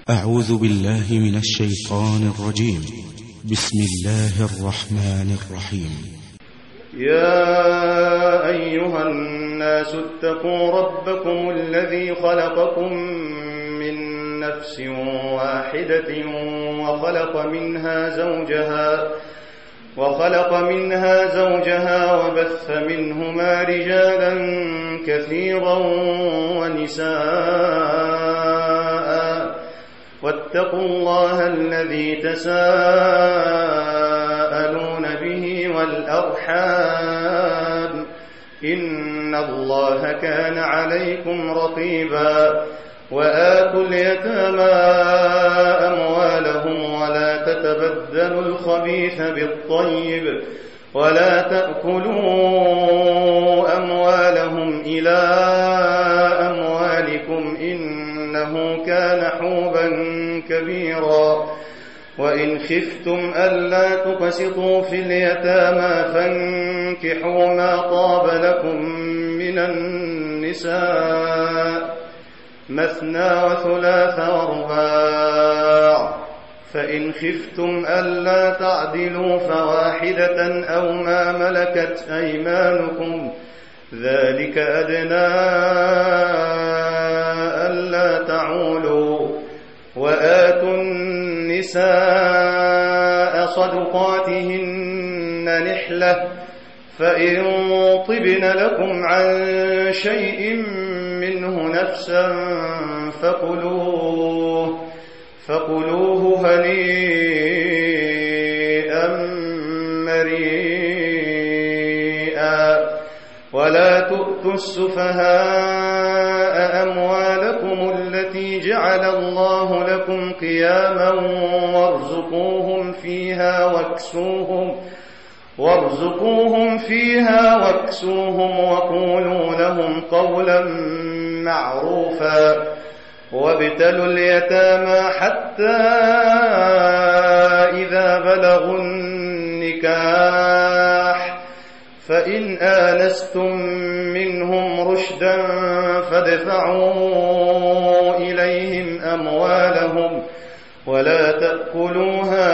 أعوذ بالله من الشيطان الرجيم. بسم الله الرحمن الرحيم. يا أيها الناس اتقوا ربكم الذي خلقكم من نفس واحدة وخلق منها زوجها وبث منهما رجالا كثيرا ونساء واتقوا الله الذي تساءلون به والأرحام إن الله كان عليكم رقيبا. وآتوا اليتامى أموالهم ولا تتبدلوا الخبيث بالطيب ولا تأكلوا أموالهم إلى أموالكم إنه كان حوبا كبيرا. وإن خفتم ألا تقسطوا في اليتامى فانكحوا ما طاب لكم من النساء مثنى وثلاث ورباع، فإن خفتم ألا تعدلوا فواحدة أو ما ملكت أيمانكم ذلك أدنى ألا تعولوا. وآتوا النساء صدقاتهن نحلة فإن طبن لكم عن شيء منه نفسا فكلوه هنيئا مريئا. ولا تؤتوا السفهاء أموالكم التي جعل الله لكم قياما وارزقوهم فيها واكسوهم وقولوا لهم قولا معروفا. وابتلوا اليتامى حتى إذا بلغوا النكاح فإن آنستم منهم رشدا فادفعوا إليهم أموالهم ولا تأكلوها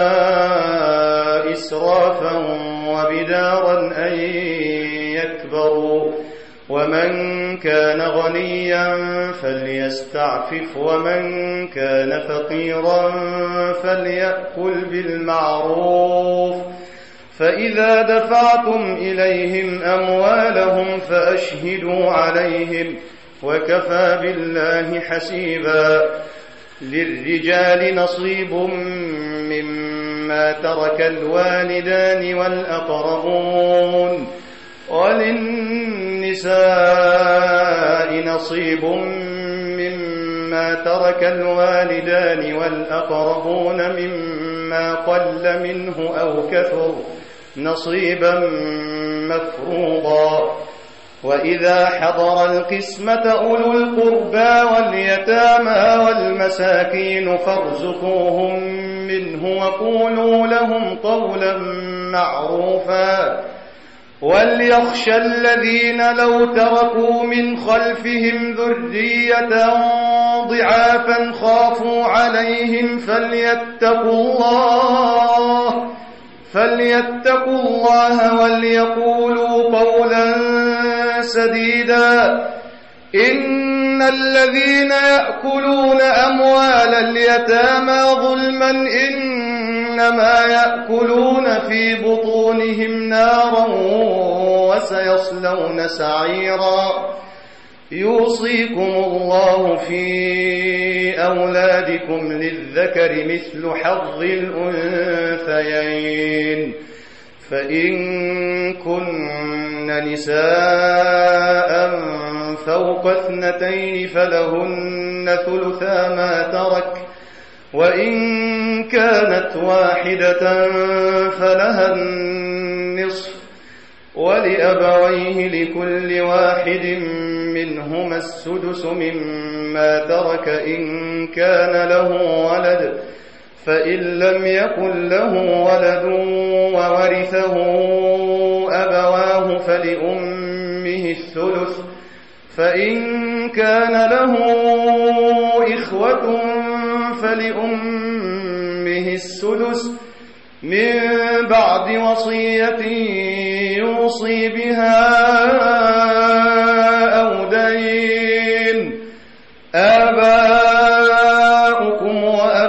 إسرافا وبدارا أن يكبروا. ومن كان غنيا فليستعفف ومن كان فقيرا فليأكل بالمعروف. فإذا دفعتم إليهم أموالهم فأشهدوا عليهم وكفى بالله حسيبا. للرجال نصيب مما ترك الوالدان والأقربون وللنساء نصيب مما ترك الوالدان والأقربون مما قل منه أو كثر نصيبا مفروضا. وإذا حضر القسمة أولو القربى واليتامى والمساكين فارزقوهم منه وقولوا لهم قولا معروفا. وليخشى الذين لو تركوا من خلفهم ذرية ضعافا خافوا عليهم فليتقوا الله وليقولوا قولا سديدا. إن الذين يأكلون أموال اليتامى ظلما إنما يأكلون في بطونهم نارا وسيصلون سعيرا. يوصيكم الله في أولادكم للذكر مثل حظ الأنثيين. فإن كن نساء فوق 2 فلهن ثلثا ما ترك وإن كانت واحدة فلها النصف ولأبويه لكل واحد منهما السدس مما ترك إن كان له ولد فإن لم يكن له ولد وورثه أبواه فلأمه الثلث فإن كان له إخوة فلأمه السدس من بعد وصية يوصي بها أو دين. آباؤكم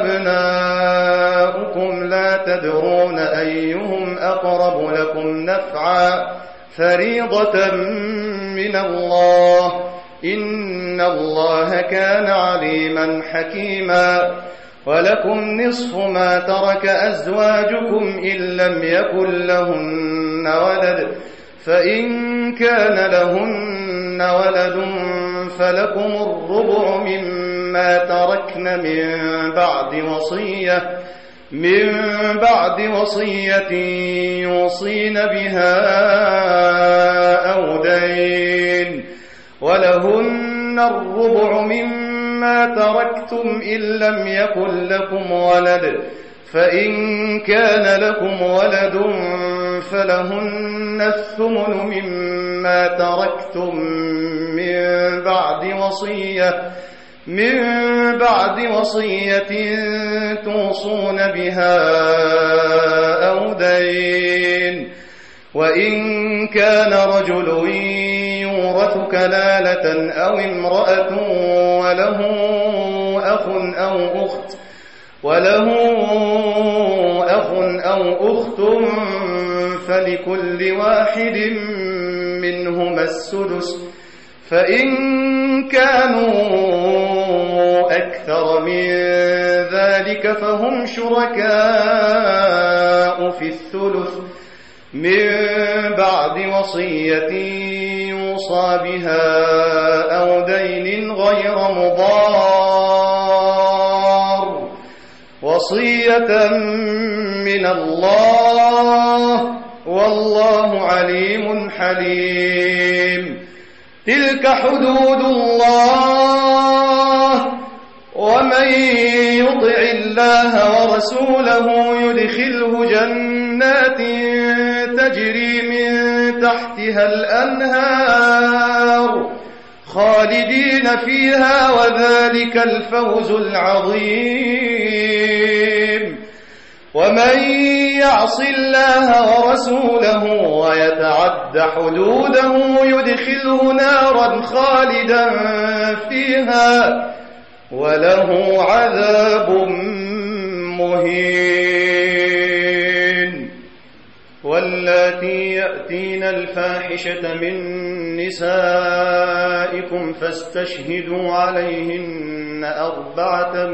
وأبناؤكم لا تدرون أيهم أقرب لكم نفعا فريضة من الله إن الله كان عليما حكيما. ولكم نصف ما ترك أزواجكم إن لم يكن لهن ولد فإن كان لهن ولد فلكم الربع مما تركن من بعد وصية يوصين بها أو دين. ولهن الربع مما تركتم إن لم يكن لكم ولد فإن كان لكم ولد فلهن الثمن مما تركتم من بعد وصية توصون بها أو دين. وإن كان رجل يورث كلالة أو امرأة وله أخ أو أخت فلكل واحد منهما السدس فإن كانوا أكثر من ذلك فهم شركاء في الثلث من بعد وصية يوصى بها أو دين غير مضار وصية من الله والله عليم حليم. تلك حدود الله ومن يطع الله ورسوله يدخله جنات تجري من تحتها الأنهار خالدين فيها وذلك الفوز العظيم. ومن يعص الله ورسوله ويتعد حدوده يدخله نارا خالدا فيها وله عذاب مهين. واللاتي يأتين الفاحشة من نسائكم فاستشهدوا عليهن 4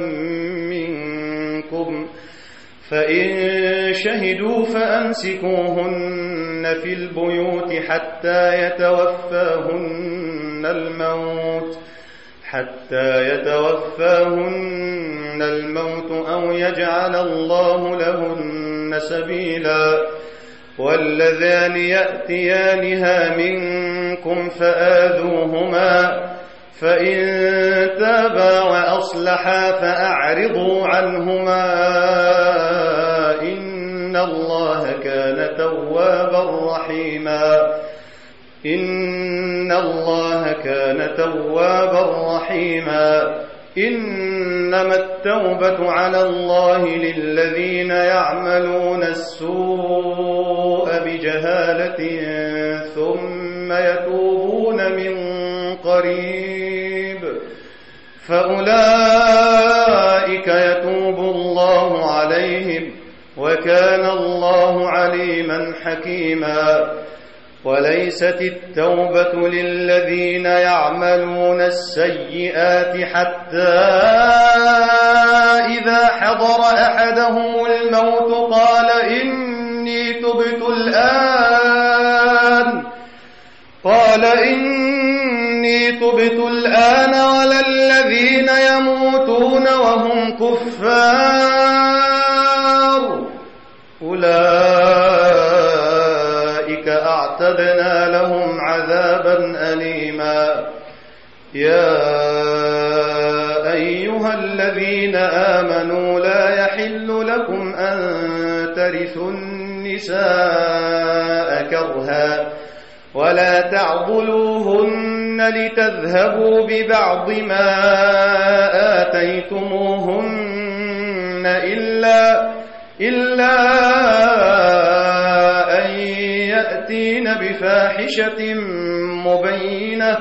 منكم فإن شهدوا فأمسكوهن في البيوت حتى يتوفاهن الموت أو يجعل الله لهن سبيلا. واللذان يأتيانها منكم فآذوهما فإن تابا وأصلحا فأعرضوا عنهما إن الله كان توابا رحيما. إنما التوبة على الله للذين يعملون السوء بجهالة ثم يتوبون من قريب فأولئك يتوب الله عليهم وكان الله عليما حكيما. وليست التوبة للذين يعملون السيئات حتى إذا حضر أحدهم الموت قال إني تبت الآن ولا الذين يموتون وهم كفار أولئك أعتدنا لهم عذابا أليما. يا أيها الذين آمنوا لا يحل لكم أن ترثوا النساء كرها ولا تعضلوهن لتذهبوا ببعض ما آتيتموهن إلا أن يأتين بفاحشة مبينة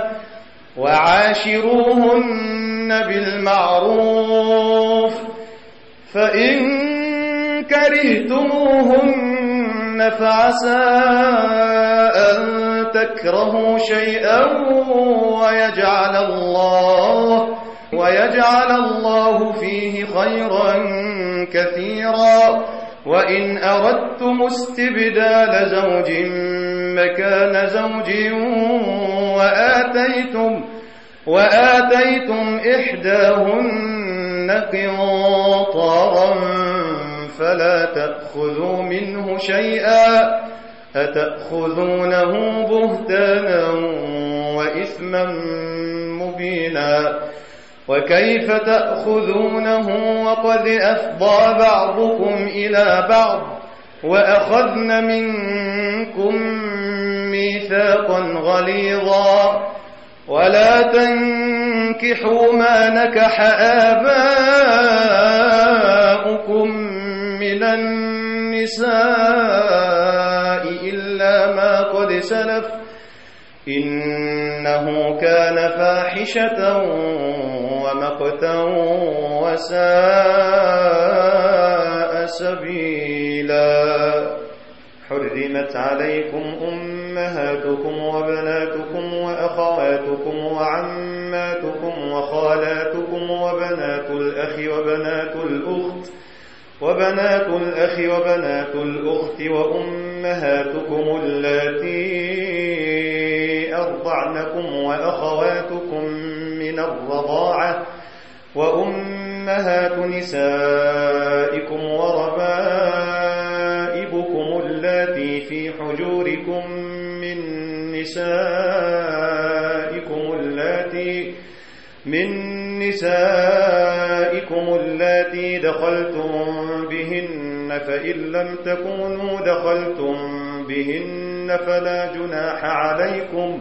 وعاشروهن بالمعروف فإن كرهتموهن فعسى أن تكرهوا شيئا ويجعل الله فيه خيرا كثيرا وإن أردتم استبدال زوج مكان زوج وآتيتم إحداهن قنطارا فلا تأخذوا منه شيئا أتأخذونه بهتانا وإثما مبينا وكيف تأخذونه وقد أفضى بعضكم إلى بعض وأخذن منكم ميثاقا غليظا ولا تنكحوا ما نكح آباؤكم من النساء إلا ما قد سلف إنه كان فاحشة ومقتا وساء سبيلا حرمت عليكم أمهاتكم وبناتكم وأخواتكم وعماتكم وخالاتكم وبنات الأخ وبنات الأخت وأمهاتكم اللاتي أرضعنكم وأخواتكم من الرضاعة وأمهات نسائكم وربائبكم اللاتي في حجوركم من نسائكم اللاتي دخلتم بهن فإن لم تكونوا دخلتم بهن فلا جناح عليكم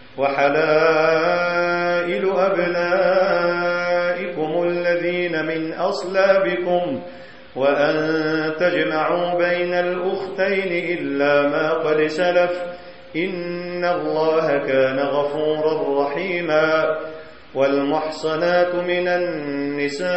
وحلائل أبنائكم الذين من أصلابكم وأن تجمعوا بين الأختين إلا ما قد سلف إن الله كان غفورا رحيما والمحصنات من النساء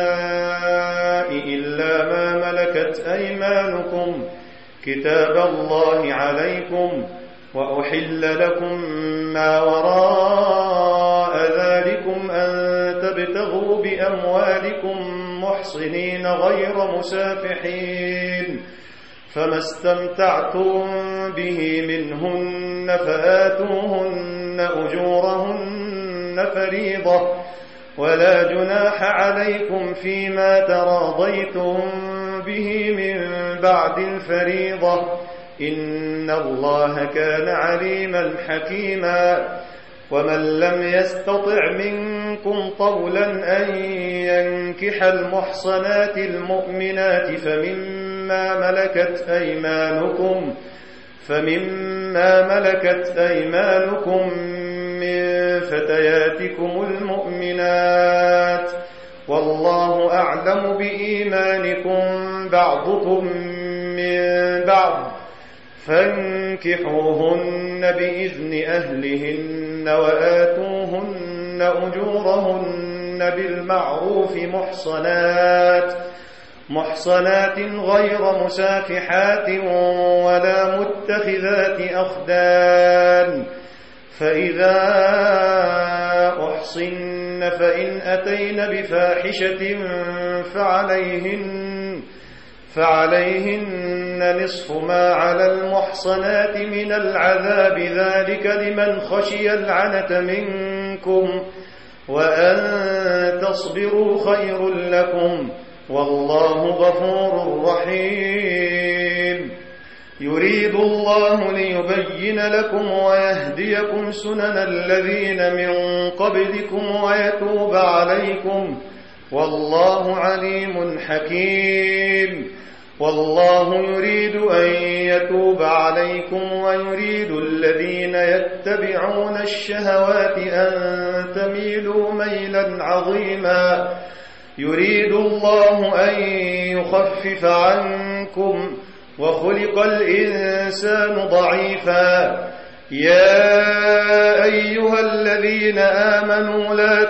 إلا ما ملكت أيمانكم كتاب الله عليكم وأحل لكم ما وراء ذلكم أن تبتغوا بأموالكم محصنين غير مسافحين فما استمتعتم به منهن فآتوهن أجورهن فريضة ولا جناح عليكم فيما تراضيتم به من بعد الفريضة إن الله كان عليما حكيما ومن لم يستطع منكم طولا أن ينكح المحصنات المؤمنات فمما ملكت أيمانكم من فتياتكم المؤمنات والله أعلم بإيمانكم بعضكم من بعض فانكحوهن بإذن أهلهن وآتوهن أجورهن بالمعروف محصنات غير مسافحات ولا متخذات أخدان فإذا أحصن فإن أتين بفاحشة فعليهن نصف ما على المحصنات من العذاب ذلك لمن خشي العنة منكم وأن تصبروا خير لكم والله غفور رحيم يريد الله ليبين لكم ويهديكم سنن الذين من قبلكم ويتوب عليكم والله عليم حكيم والله يريد أن يتوب عليكم ويريد الذين يتبعون الشهوات أن تميلوا ميلا عظيما يريد الله أن ليخفف عنكم وخلق الإنسان ضعيفا. يا أيها الذين آمنوا لا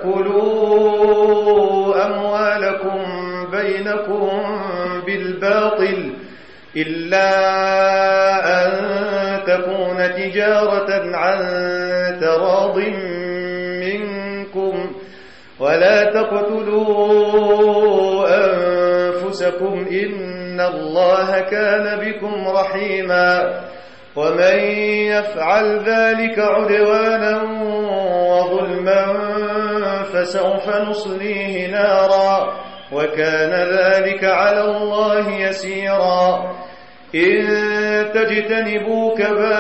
تأكلوا أموالكم بينكم بالباطل إلا أن تكون تجارة عن تراض منكم ولا تقتلوا أنفسكم إن الله كان بكم رحيما. ومن يفعل ذلك عدوانا وظلما فسوف نصليه نارا وكان ذلك على الله يسيرا. إن تجتنبوا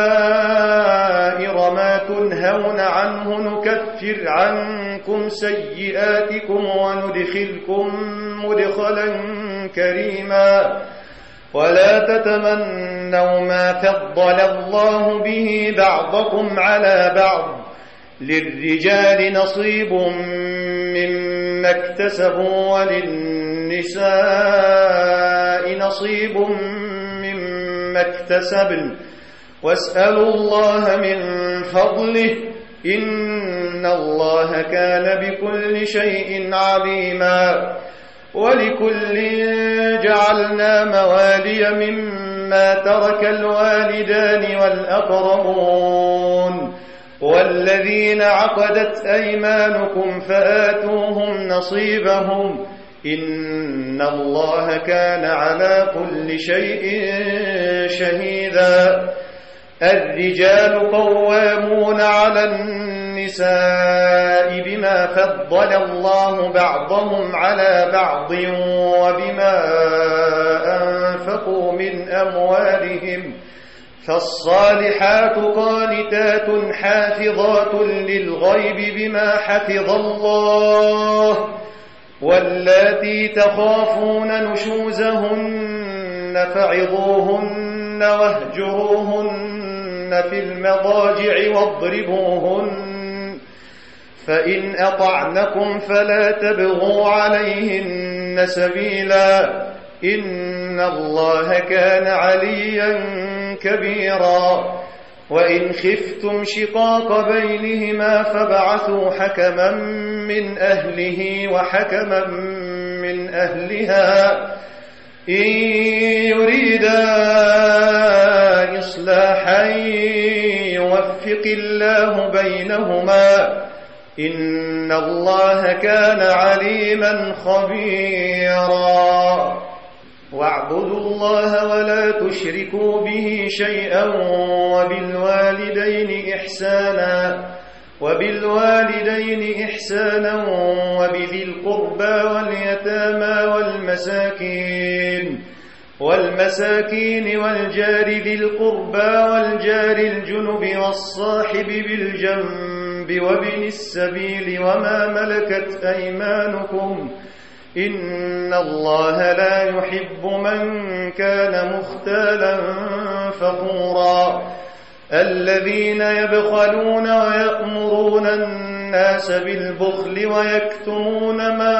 كبائر ما تنهون عنه نكفر عنكم سيئاتكم وندخلكم مدخلا كريما. ولا تتمنوا ما فضل الله به بعضكم على بعض للرجال نصيب مما اكتسبوا وللنساء نصيب مما اكتسبن واسألوا الله من فضله إن الله كان بكل شيء عليما. ولكل جعلنا موالي مما ترك الوالدان والأقربون والذين عقدت أيمانكم فآتوهم نصيبهم إن الله كان على كل شيء شهيدا. الرجال قوامون على النساء بما فضل الله بعضهم على بعض وبما أنفقوا من أموالهم فالصالحات قانتات حافظات للغيب بما حفظ الله واللاتي تخافون نشوزهن فعظوهن واهجروهن في المضاجع واضربوهن فإن أطعنكم فلا تبغوا عليهن سبيلا إن الله كان عليا كبيرا. وإن خفتم شقاق بينهما فابعثوا حكما من أهله وحكما من أهلها إن يريدا إصلاحا يوفق الله بينهما إن الله كان عليما خبيرا. واعبدوا الله ولا تشركوا به شيئا وبالوالدين إحسانا وبذي القربى واليتامى والمساكين والجار ذي القربى والجار الجنب والصاحب بالجنب وابن السبيل وما ملكت أيمانكم إن الله لا يحب من كان مختالا فخورا. الذين يبخلون ويأمرون الناس بالبخل ويكتمون ما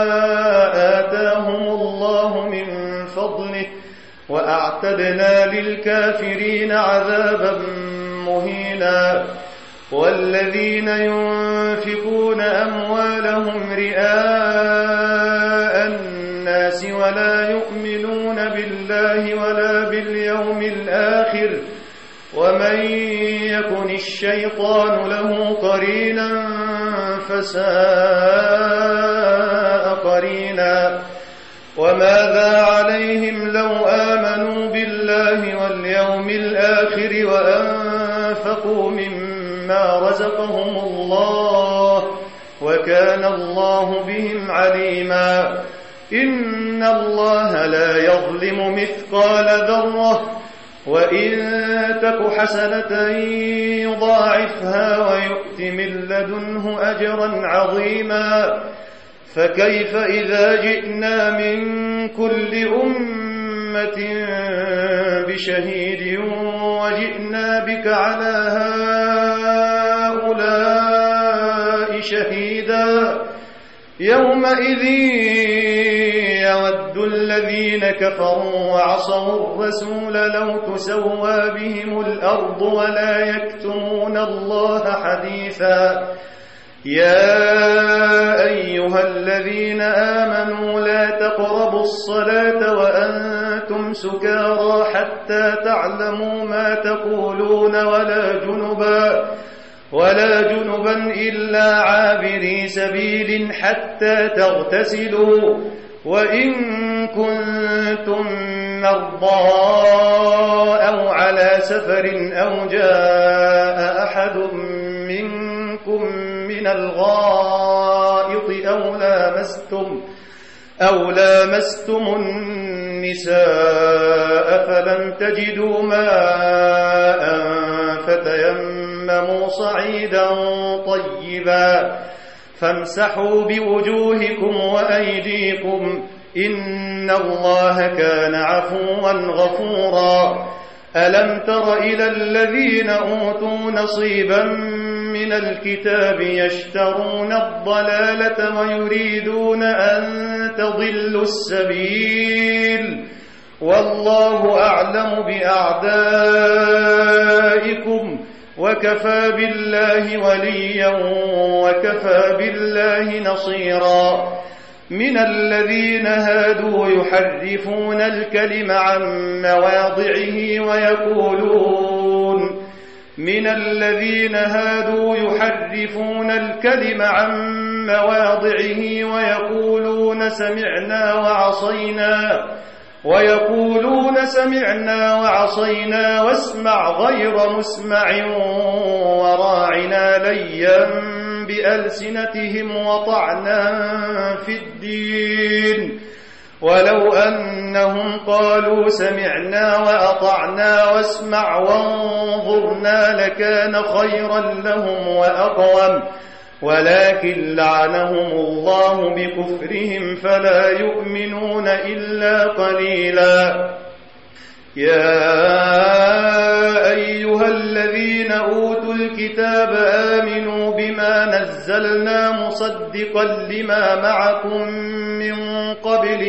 آتاهم الله من فضله وأعتدنا للكافرين عذابا مهينا. والذين ينفقون أموالهم رئاء الناس ولا يؤمنون بالله ولا باليوم الآخر ومن يكن الشيطان له قرينا فساء قرينا. وماذا عليهم لو آمنوا بالله واليوم الآخر وأنفقوا مما رزقهم الله وكان الله بهم عليما. إن الله لا يظلم مثقال ذرة وإن تك حسنة يضاعفها ويؤت من لدنه أجرا عظيما. فكيف إذا جئنا من كل أمة بشهيد وجئنا بك على هؤلاء شهيدا يومئذ يود الذين كفروا وعصوا الرسول لو تسوى بهم الأرض ولا يكتمون الله حديثا يا أيها الذين آمنوا لا تقربوا الصلاة وأنتم سكارى حتى تعلموا ما تقولون ولا جنبا إلا عابري سبيل حتى تغتسلوا وإن كنتم مرضى أو على سفر أو جاء أحد منكم من الغائط أو لامستم النساء فلم تجدوا ماء فتيمموا صعيدا طيبا فامسحوا بوجوهكم وأيديكم إن الله كان عفوا غفورا ألم تر إلى الذين أوتوا نصيبا من الكتاب يشترون الضلالة ويريدون أن تضلوا السبيل والله أعلم بأعدائكم وكفى بالله وليا وكفى بالله نصيرا من الذين هادوا يحرفون الكلم عن مواضعه ويقولون سمعنا وعصينا واسمع غير مسمع وراعنا ليا بألسنتهم وطعنا في الدين ولو أنهم قالوا سمعنا وأطعنا واسمع وانظرنا لكان خيرا لهم وأقوم ولكن لعنهم الله بكفرهم فلا يؤمنون إلا قليلا يا أيها الذين أوتوا الكتاب آمنوا بما نزلنا مصدقا لما معكم من قبل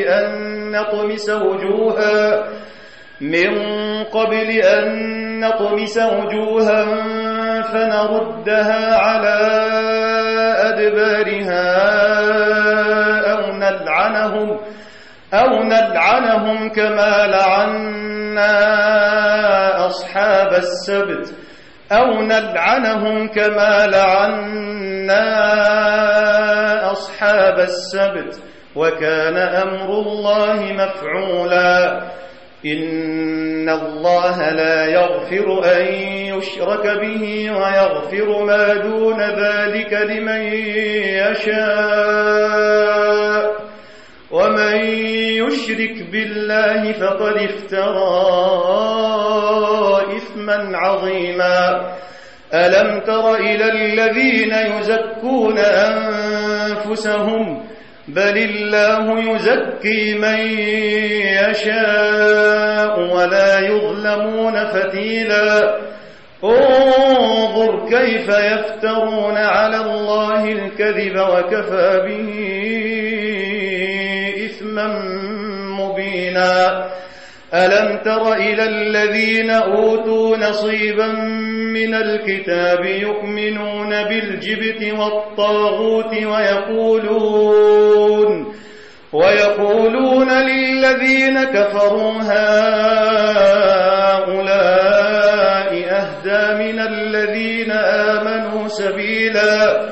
أن نطمس وجوها فنردها على أدبارها أو نلعنهم كما لعنا أصحاب السبت وكان أمر الله مفعولا إن الله لا يغفر أن يشرك به ويغفر ما دون ذلك لمن يشاء ومن يشرك بالله فقد افترى إثما عظيما ألم تر إلى الذين يزكون أنفسهم بل الله يزكي من يشاء ولا يظلمون فتيلا انظر كيف يفترون على الله الكذب وكفى به إثما مبينا ألم تر إلى الذين أوتوا نصيبا من الكتاب يؤمنون بالجبت والطاغوت ويقولون للذين كفروا هؤلاء أهدى من الذين آمنوا سبيلا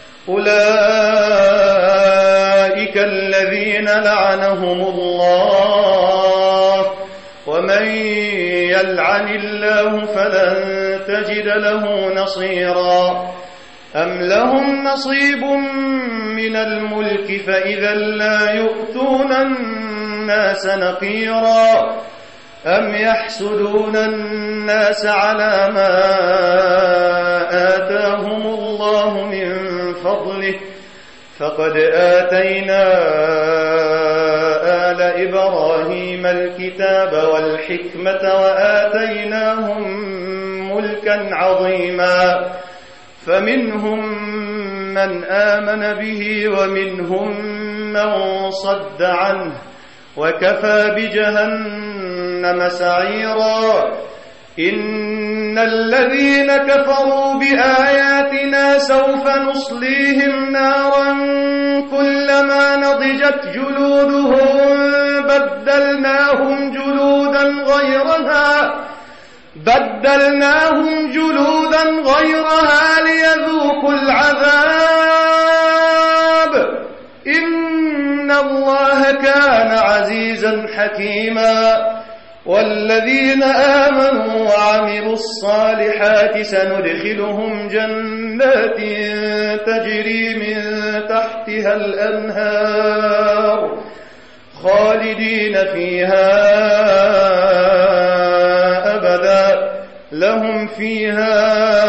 أولئك الذين لعنهم الله ومن يلعن الله فلن تجد له نصيرا أم لهم نصيب من الملك فإذا لا يؤتون الناس نقيرا أم يحسدون الناس على ما آتاهم الله من فضله فقد آتينا آل إبراهيم الكتاب والحكمة وآتيناهم ملكا عظيما فمنهم من آمن به ومنهم من صد عنه وكفى بجهنم سعيرا إن الذين كفروا بآياتنا سوف نصليهم نارا كلما نضجت جلودهم بدلناهم جلودا غيرها ليذوقوا العذاب إن الله كان عزيزا حكيما والذين آمنوا وعملوا الصالحات سندخلهم جنات تجري من تحتها الأنهار خالدين فيها أبدا لهم فيها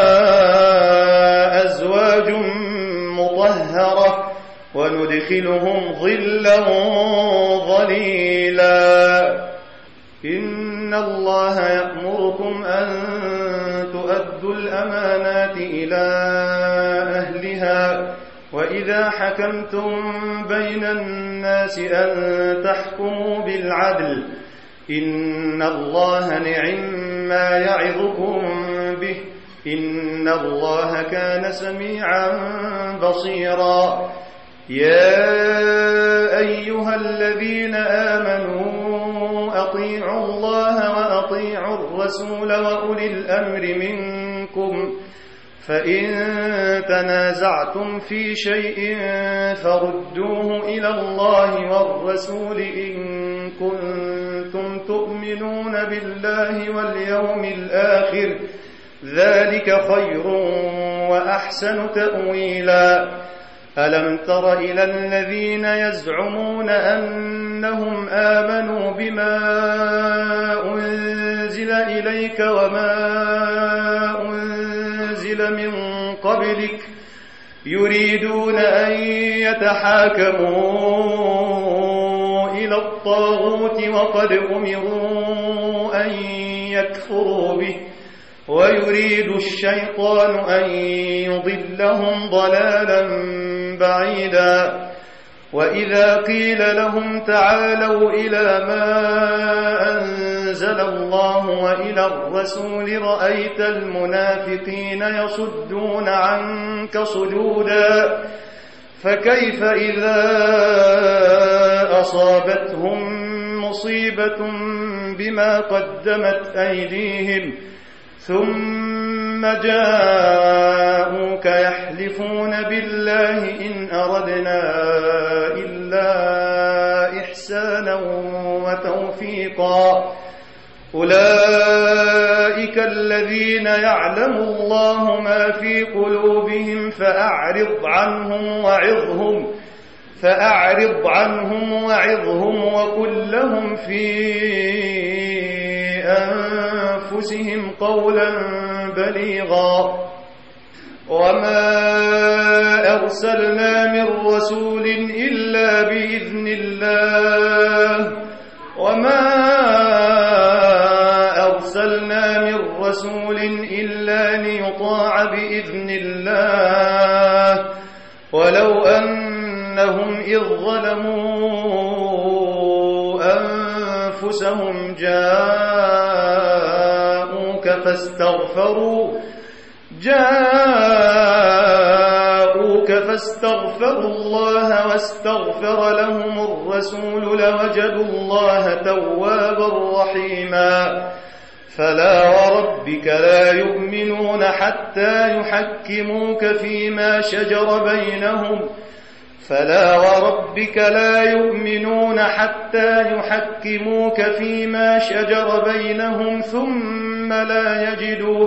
أزواج مطهرة وندخلهم ظلا ظليلا إن الله يأمركم أن تؤدوا الأمانات إلى أهلها وإذا حكمتم بين الناس أن تحكموا بالعدل إن الله نعم يعظكم به إن الله كان سميعا بصيرا يا أيها الذين آمنوا أطيعوا الله وأطيعوا الرسول وأولي الأمر منكم فإن تنازعتم في شيء فردوه إلى الله والرسول إن كنتم تؤمنون بالله واليوم الآخر ذلك خير وأحسن تأويلا ألم تر إلى الذين يزعمون أنهم آمنوا بما أنزل إليك وما أنزل من قبلك يريدون أن يتحاكموا إلى الطاغوت وقد أمروا أن يكفروا به ويريد الشيطان أن يضلهم ضلالا بعيدا وإذا قيل لهم تعالوا إلى ما أنزل الله وإلى الرسول رأيت المنافقين يصدون عنك صدودا فكيف إذا أصابتهم مصيبة بما قدمت أيديهم ثم جاءوك يحلفون بالله إن أردنا إلا إحسانا وتوفيقا أولئك الذين يعلم الله ما في قلوبهم فأعرض عنهم وعظهم وقل لهم في أنفسهم قولا بليغا وما أرسلنا من رسول إلا بإذن ليطاع بإذن الله ولو أنهم إذ ظلموا أنفسهم جاءوك فاستغفروا الله واستغفر لهم الرسول لوجدوا الله توابا رحيما فلا وربك لا يؤمنون حتى يحكموك فيما شجر بينهم ثم لا يجدوا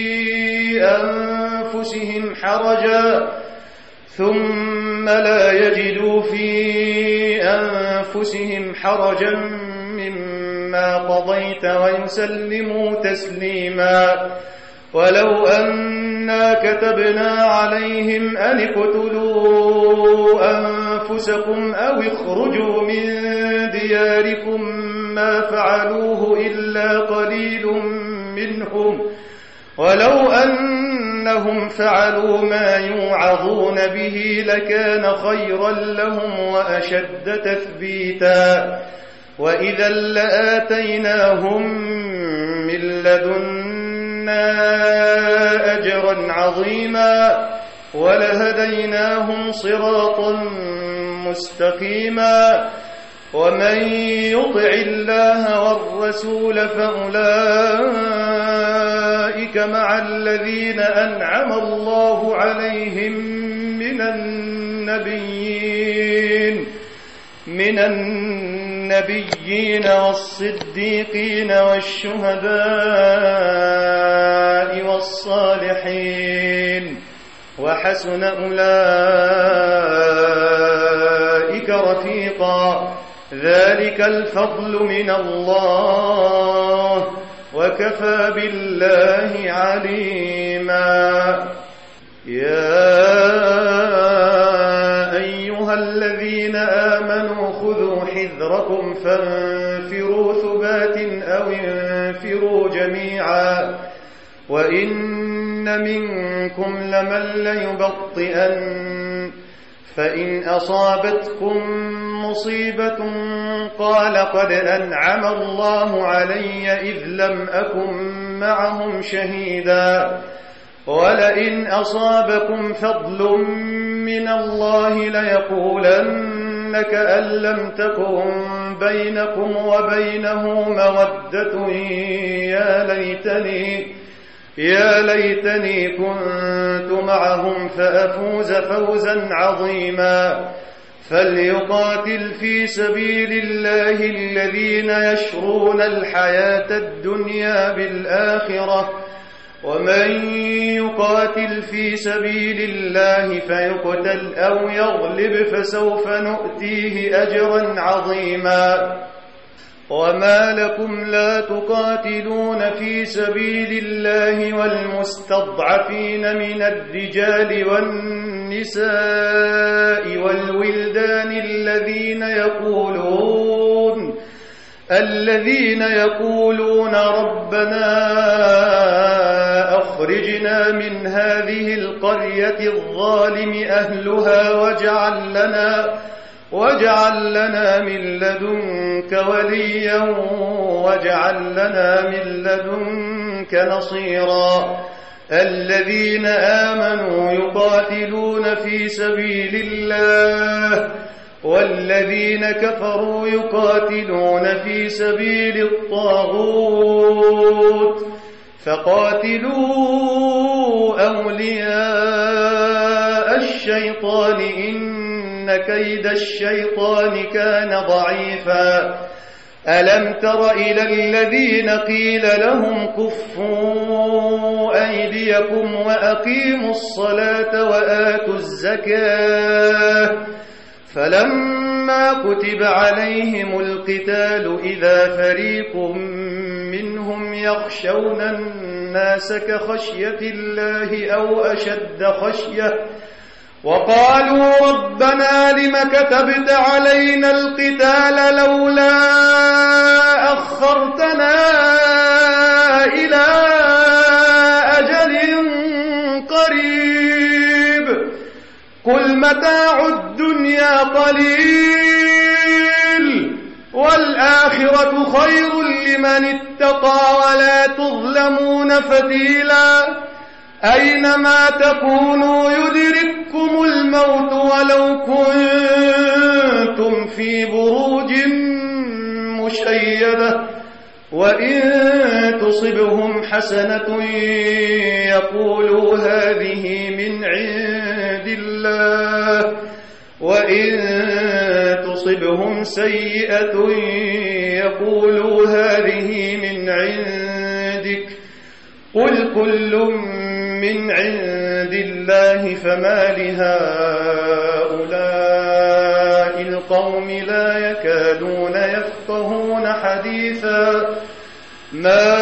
في أنفسهم حرجا مما قضيت ويسلموا تسليما ولو أنا كتبنا عليهم أن اقتلوا أنفسكم أو اخرجوا من دياركم ما فعلوه إلا قليل منهم ولو أنهم فعلوا ما يوعظون به لكان خيرا لهم وأشد تثبيتا وإذا لآتيناهم من لدنا أجرا عظيما ولهديناهم صراطا مستقيما ومن يطع الله والرسول فأولئك مع الذين أنعم الله عليهم من النبيين والصديقين والشهداء والصالحين وحسن أولئك رفيقا ذلك الفضل من الله وكفى بالله عليما يا أيها الذين آمنوا خذوا حذركم فانفروا ثبات أو انفروا جميعا وإن منكم لمن ليبطئن فإن أصابتكم مصيبة قال قد أنعم الله علي إذ لم أكن معهم شهيدا ولئن أصابكم فضل من الله ليقولن كأن لم تكن بينكم وبينه مودة يا ليتني كنت معهم فأفوز فوزا عظيما فليقاتل في سبيل الله الذين يشرون الحياة الدنيا بالآخرة ومن يقاتل في سبيل الله فيقتل أو يغلب فسوف نؤتيه أجرا عظيما وما لكم لا تقاتلون في سبيل الله والمستضعفين من الرجال والنساء والولدان الذين يقولون ربنا أخرجنا من هذه القرية الظالم أهلها واجعل لنا من لدنك وليا واجعل لنا من لدنك نصيرا الذين آمنوا يقاتلون في سبيل الله والذين كفروا يقاتلون في سبيل الطاغوت فقاتلوا أولياء الشيطان إن كيد الشيطان كان ضعيفا ألم تر إلى الذين قيل لهم كفوا أيديكم وأقيموا الصلاة وآتوا الزكاة فلما كتب عليهم القتال إذا فريق منهم يخشون الناس كخشية الله أو أشد خشية وقالوا ربنا لم كتبت علينا القتال لولا أخرتنا إلى أجل قريب قل متاع الدنيا قليل والآخرة خير لمن اتقى ولا تظلمون فتيلا أينما تكونوا يدرككم الموت ولو كنتم في بروج مشيدة وإن تصبهم حسنة يقولوا هذه من عند الله وإن تصبهم سيئة يقولوا هذه من عندك قل كل من عند الله فما لهؤلاء القوم لا يكادون يفقهون حديثا ما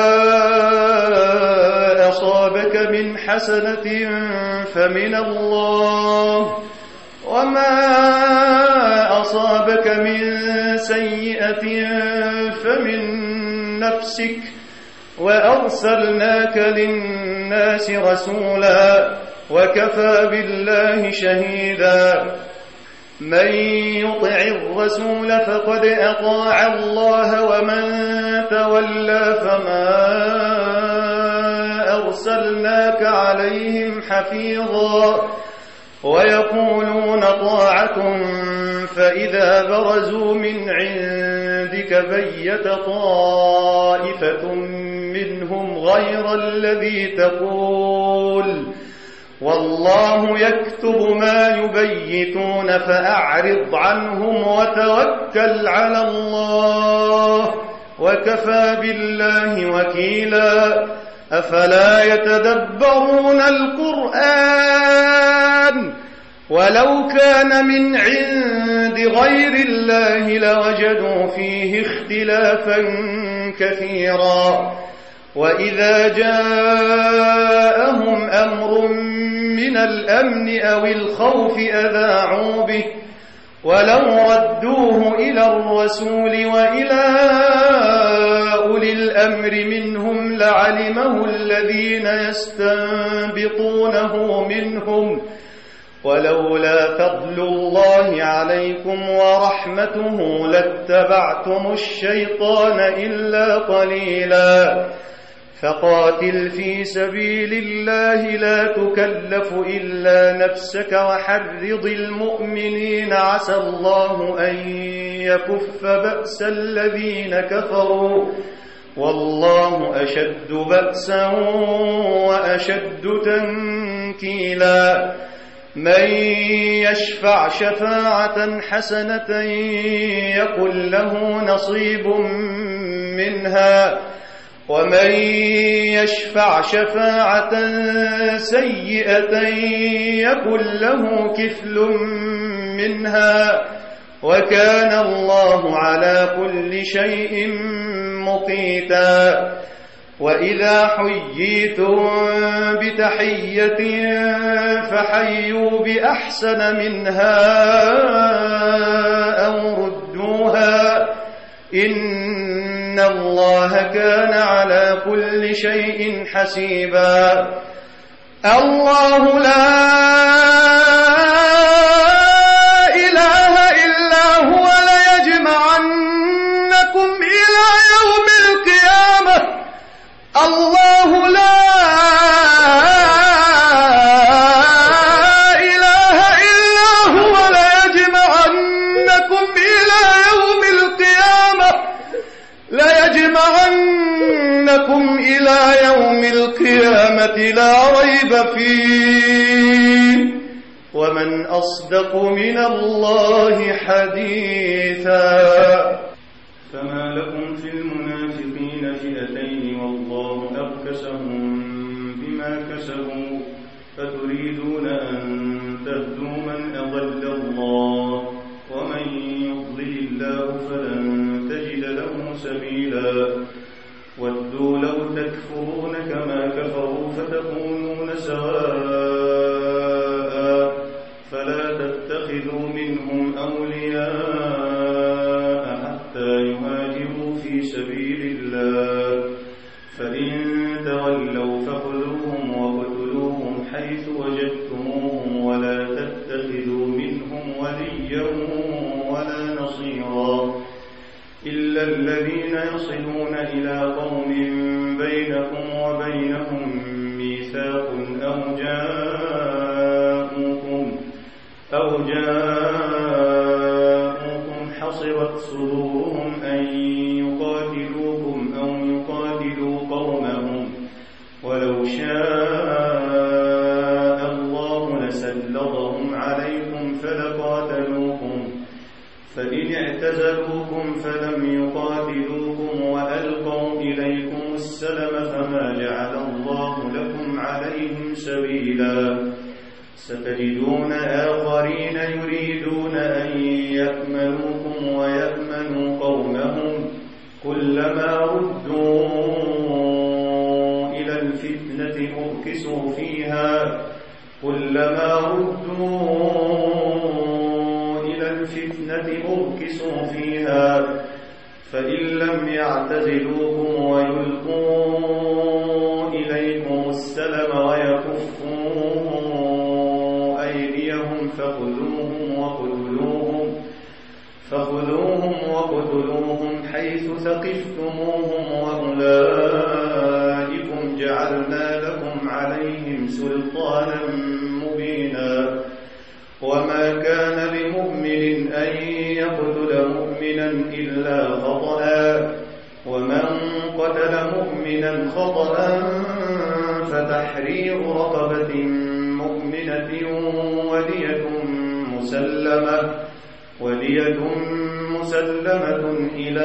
أصابك من حسنة فمن الله وما أصابك من سيئة فمن نفسك وأرسلناك للناس رسولا وكفى بالله شهيدا من يطع الرسول فقد أطاع الله ومن تولى فما أرسلناك عليهم حفيظا ويقولون طاعة فإذا برزوا من عندك بيت طائفة منهم غير الذي تقول والله يكتب ما يبيتون فأعرض عنهم وتوكل على الله وكفى بالله وكيلا أفلا يتدبرون القرآن ولو كان من عند غير الله لوجدوا فيه اختلافا كثيرا وإذا جاءهم أمر من الأمن أو الخوف أذاعوا به ولو ردوه إلى الرسول وإلى أولي الأمر منهم لعلمه الذين يستنبطونه منهم ولولا فضل الله عليكم ورحمته لاتبعتم الشيطان إلا قليلا فقاتل في سبيل الله لا تكلف إلا نفسك وحرض المؤمنين عسى الله أن يكف بأس الذين كفروا والله أشد بأسا وأشد تنكيلا من يشفع شفاعة حسنة يكن له نصيب منها ومن يشفع شفاعة سيئة يكن له كفل منها وكان الله على كل شيء مقيتا وإذا حييتم بتحية فحيوا بأحسن منها أو ردوها إن الله كان على كل شيء حسيبا الله لا إله إلا هو ليجمعنكم إلى يوم القيامة الله لا إله إلا هو ليجمعنكم إلى يوم القيامة لا ريب فيه ومن أصدق من الله حديثا فما لكم في المنافقين فئتين والله أركسهم بما كسبوا فتريدون أن تهدوا من أضل الله ومن يضلل الله فلن تجد له سبيلا ودوا لو تكفرون كما كفروا فتكونون سواء فلا تتخذوا منهم أولياء حتى يهاجروا في سبيل الله فإن تولوا فخذوهم وقتلوهم حيث وجدتموهم ولا تتخذوا منهم وليا ولا نصيرا إلا الذين يصلون إلى قوم بينكم وبينهم ميثاق أو جاءوكم حصرت صدورهم أن يقاتلوكم أو يقاتلوا قومهم ولو شاء الله لسلطهم عليكم فلقاتلوكم فإن اعتزلوكم فلم يقاتلوكم وألقوا إليكم السلم فما جعل الله لكم عليهم سبيلا ستجدون آخرين يريدون أن يأمنوكم ويأمنوا قومهم كلما ردوا إلى الفتنة أركسوا فيها فإن لم يعتزلوكم ويلقوا إليكم السلم ويكفوا أيديهم فخذوهم وقتلوهم حيث ثقفتموهم وأولئكم جعلنا لكم عليهم سلطانا مبينا وما كان لمؤمن أن يقتل مؤمنا إلا خطأ ومن قتل مؤمنا خطأ فتحرير رقبة مؤمنة ودية مسلمة إلى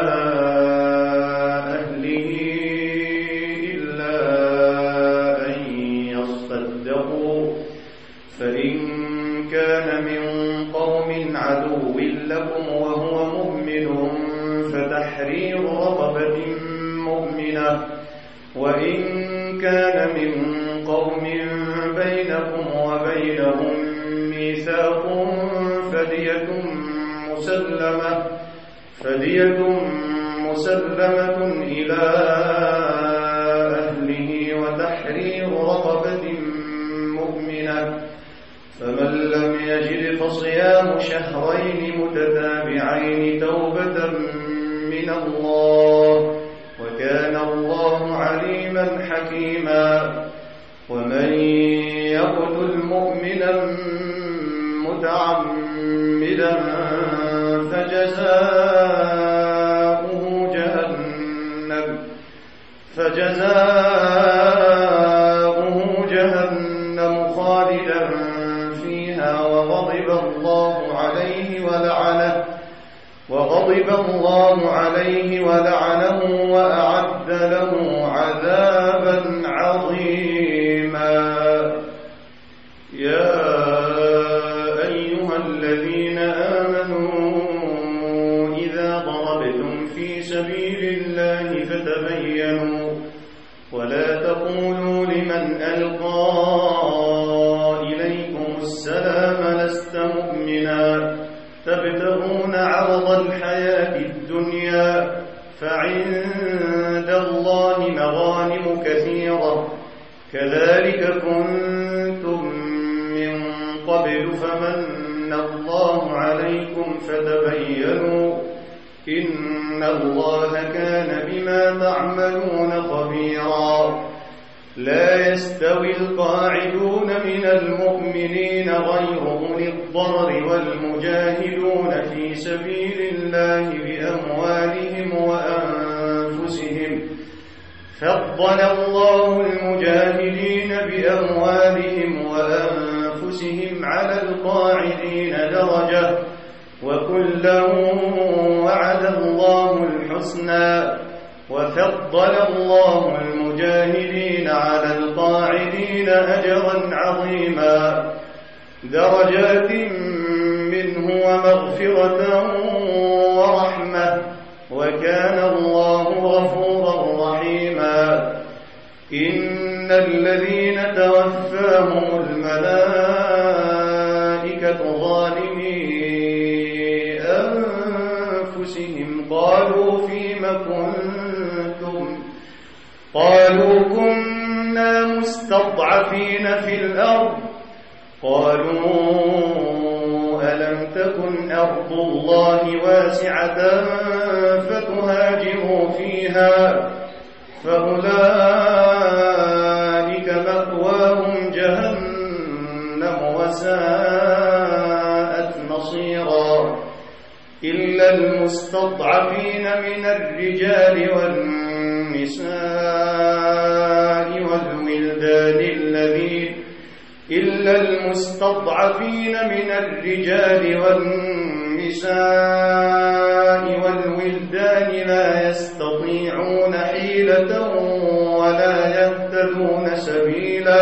أهله إلا أن يصدقوا فإن كان من قوم عدو لكم وهو مؤمن فتحرير رقبة مؤمنة وإن كان من قوم بينكم وبينهم ميثاق فدية مسلمة إلى أهله وتحرير رقبة مؤمنة فمن لم يجد فصيام شهرين متتابعين توبة من الله وكان الله عليما حكيما ومن يقتل مؤمنا متعمدا فجزاؤه جهنم خالدا فيها وغضب الله عليه ولعنه وأعد له عذابا عظيما يا أيها الذين آمنوا إذا ضربتم في سبيل الله فتبينوا ولا تقولوا لمن ألقى إليكم السلام لست مؤمنا تبتغون عرض الحياة الدنيا فعند الله مغانم كثيرة كذلك كنتم من قبل فمن الله عليكم فتبينوا إن الله كان بما تعملون خبيرا لا يستوي القاعدون من المؤمنين غير أولي الضرر والمجاهدون في سبيل الله بأموالهم وأنفسهم فضل الله المجاهدين بأموالهم وأنفسهم على القاعدين درجة وكلا وعد الله الحسنى وفضل الله المجاهدين على القاعدين أجرا عظيما درجات منه ومغفرة ورحمة وكان الله غفورا رحيما إن الذين توفاهم الملائكة ظالمي أنفسهم قالوا فيم كنتم قالوا كنا مستضعفين في الأرض قالوا ألم تكن أرض الله واسعة فتهاجروا فيها فأولئك مأواهم جهنم وساءت مصيرا إلا المستضعفين من الرجال والنساء والولدان لا يستطيعون حيلة ولا يهتدون سبيلا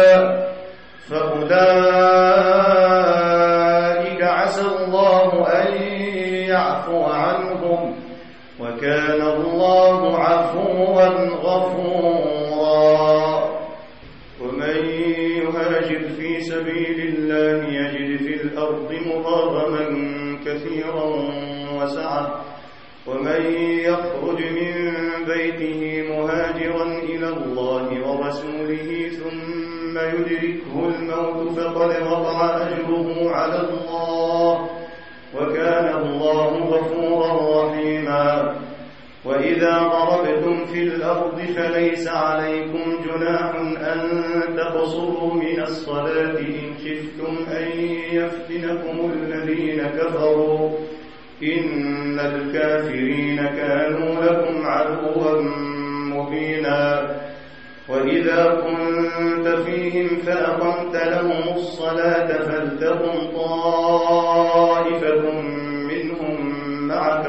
فأولئك عسى الله أن يعفو عنهم وكان الله عفوا غفورا ومن يهاجر في سبيل الله يجد في الأرض مغرما كثيرا وسعة ومن يخرج من بيته مهاجرا إلى الله ورسوله ثم يدركه الموت فقد وقع أجره على الله وكان الله غفورا رحيما وإذا ضربتم في الأرض فليس عليكم جناح أن تقصروا من الصلاة إن خفتم أن يفتنكم الذين كفروا إن الكافرين كانوا لكم عدوا مبينا وإذا كنت فيهم فأقمت لهم الصلاة فلتقم طائفة منهم معك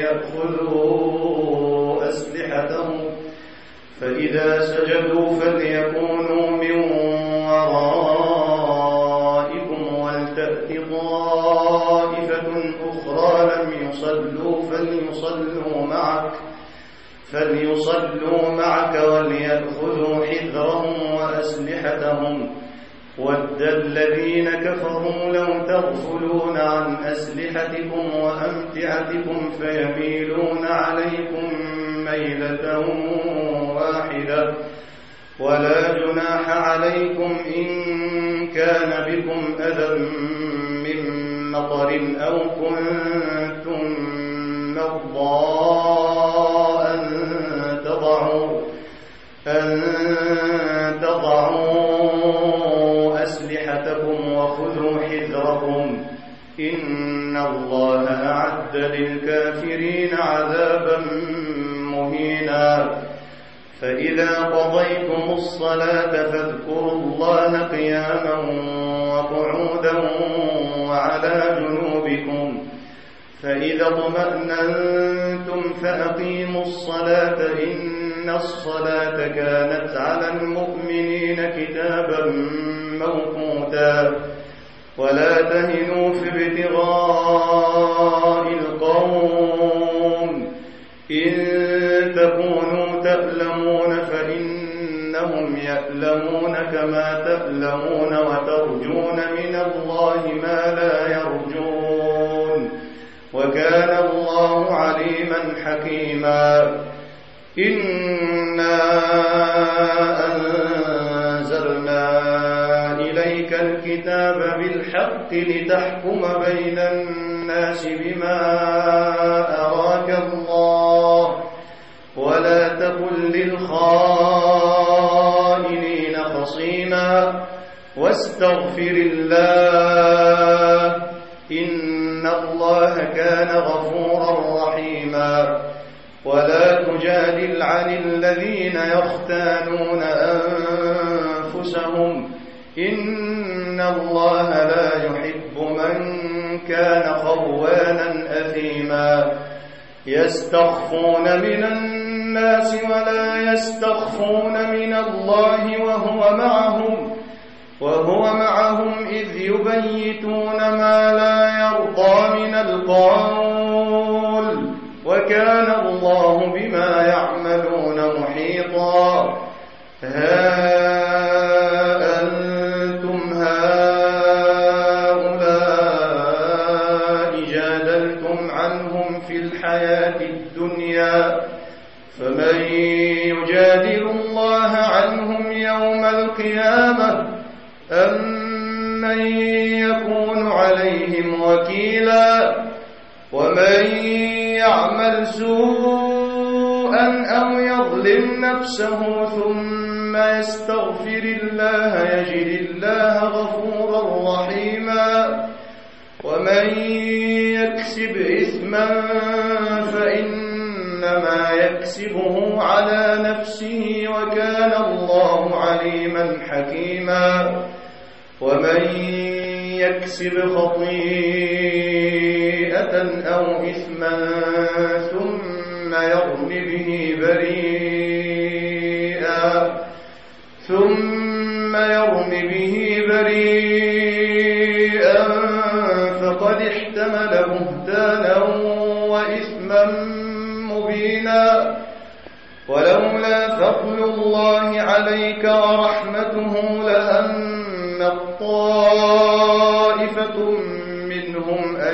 وليأخذوا أسلحتهم فإذا سجدوا فليكونوا من ورائكم ولتأت طائفة أخرى لم يصلوا فليصلوا معك وليأخذوا حذرهم وأسلحتهم ود الذين كفروا لو تغفلون عن أسلحتكم وأمتعتكم فيميلون عليكم ميلة واحدة ولا جناح عليكم إن كان بكم أذى من مطر أو كنتم مرضى أن تضعوا أسلحتكم وخذوا حذركم إن الله أعد للكافرين عذابا مهينا فإذا قضيتم الصلاة فاذكروا الله قياما وقعودا وعلى جنوبكم فإذا اطمأننتم فأقيموا الصلاة إن الصلاة كانت على المؤمنين كتابا موقوتا ولا تهنوا في ابتغاء القوم إن تكونوا تألمون فإنهم يألمون كما تألمون وترجون من الله ما لا يرجون وكان الله عليما حكيما إنا أنزلنا إليك الكتاب بالحق لتحكم بين الناس بما أراك الله ولا تكن للخائنين خصيما واستغفر الله إن الله كان غفورا رحيما ولا تجادل عن الذين يختانون أنفسهم إن الله لا يحب من كان خوانا أثيما يستخفون من الناس ولا يستخفون من الله وهو معهم إذ يبيتون ما لا يرضى من القول وكان الله بما يعملون محيطا ها أنتم هؤلاء جادلتم عنهم في الحياة الدنيا فمن يجادل الله عنهم يوم القيامة أم من يكون عليهم وكيلا ومن يعمل سوءا أو يظلم نفسه ثم يستغفر الله يجد الله غفورا رحيما ومن يكسب إثما فإنما يكسبه على نفسه وكان الله عليما حكيما ومن يكسب خطيئة أو إثما ثم يرم به بريئا فقد احتمل بهتانا وإثما مبينا ولولا فضل الله عليك ورحمته لهمت طائفة منهم أن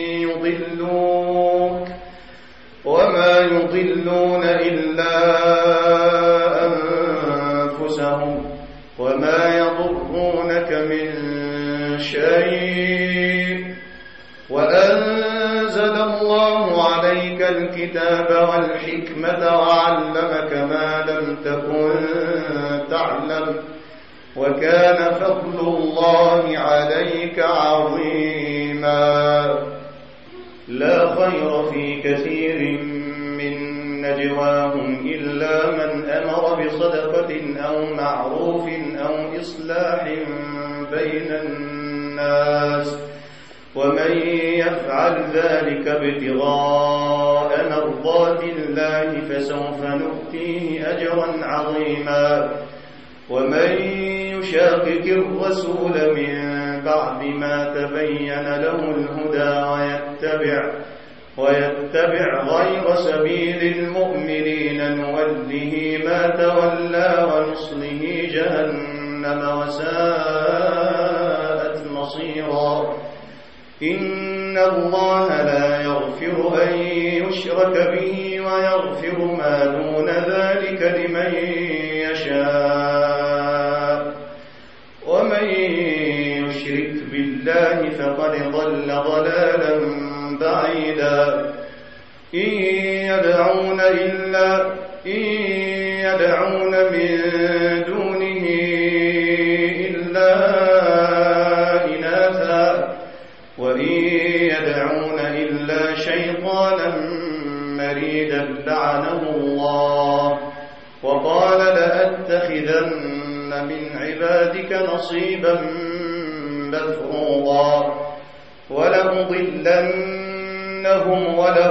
يضلوك وما يضلون إلا أنفسهم وما يضرونك من شيء وأنزل الله عليك الكتاب والحكمة الحكمة وعلمك ما لم تكن تعلم وكان فضل الله عليك عظيما. لا خير في كثير من نجواهم إلا من أمر بصدقة أو معروف أو إصلاح بين الناس ومن يفعل ذلك ابتغاء مرضات الله فسوف نؤتيه أجرا عظيما. ومن يشاقق الرسول من بعد ما تبين له الهدى ويتبع غير سبيل المؤمنين نوله ما تولى ونصله جهنم وساءت مصيرا. إن الله لا يغفر أن يشرك به ويغفر ما دون ذلك لمن يشاء ومن يشرك بالله فقد ضل ضلالا بعيدا. إن يدعون من دونه إلا إناثا وإن يدعون إلا شيطانا مريدا لعنه الله وقال لأتخذن من عبادك نصيبا مفروضا ولأضلنهم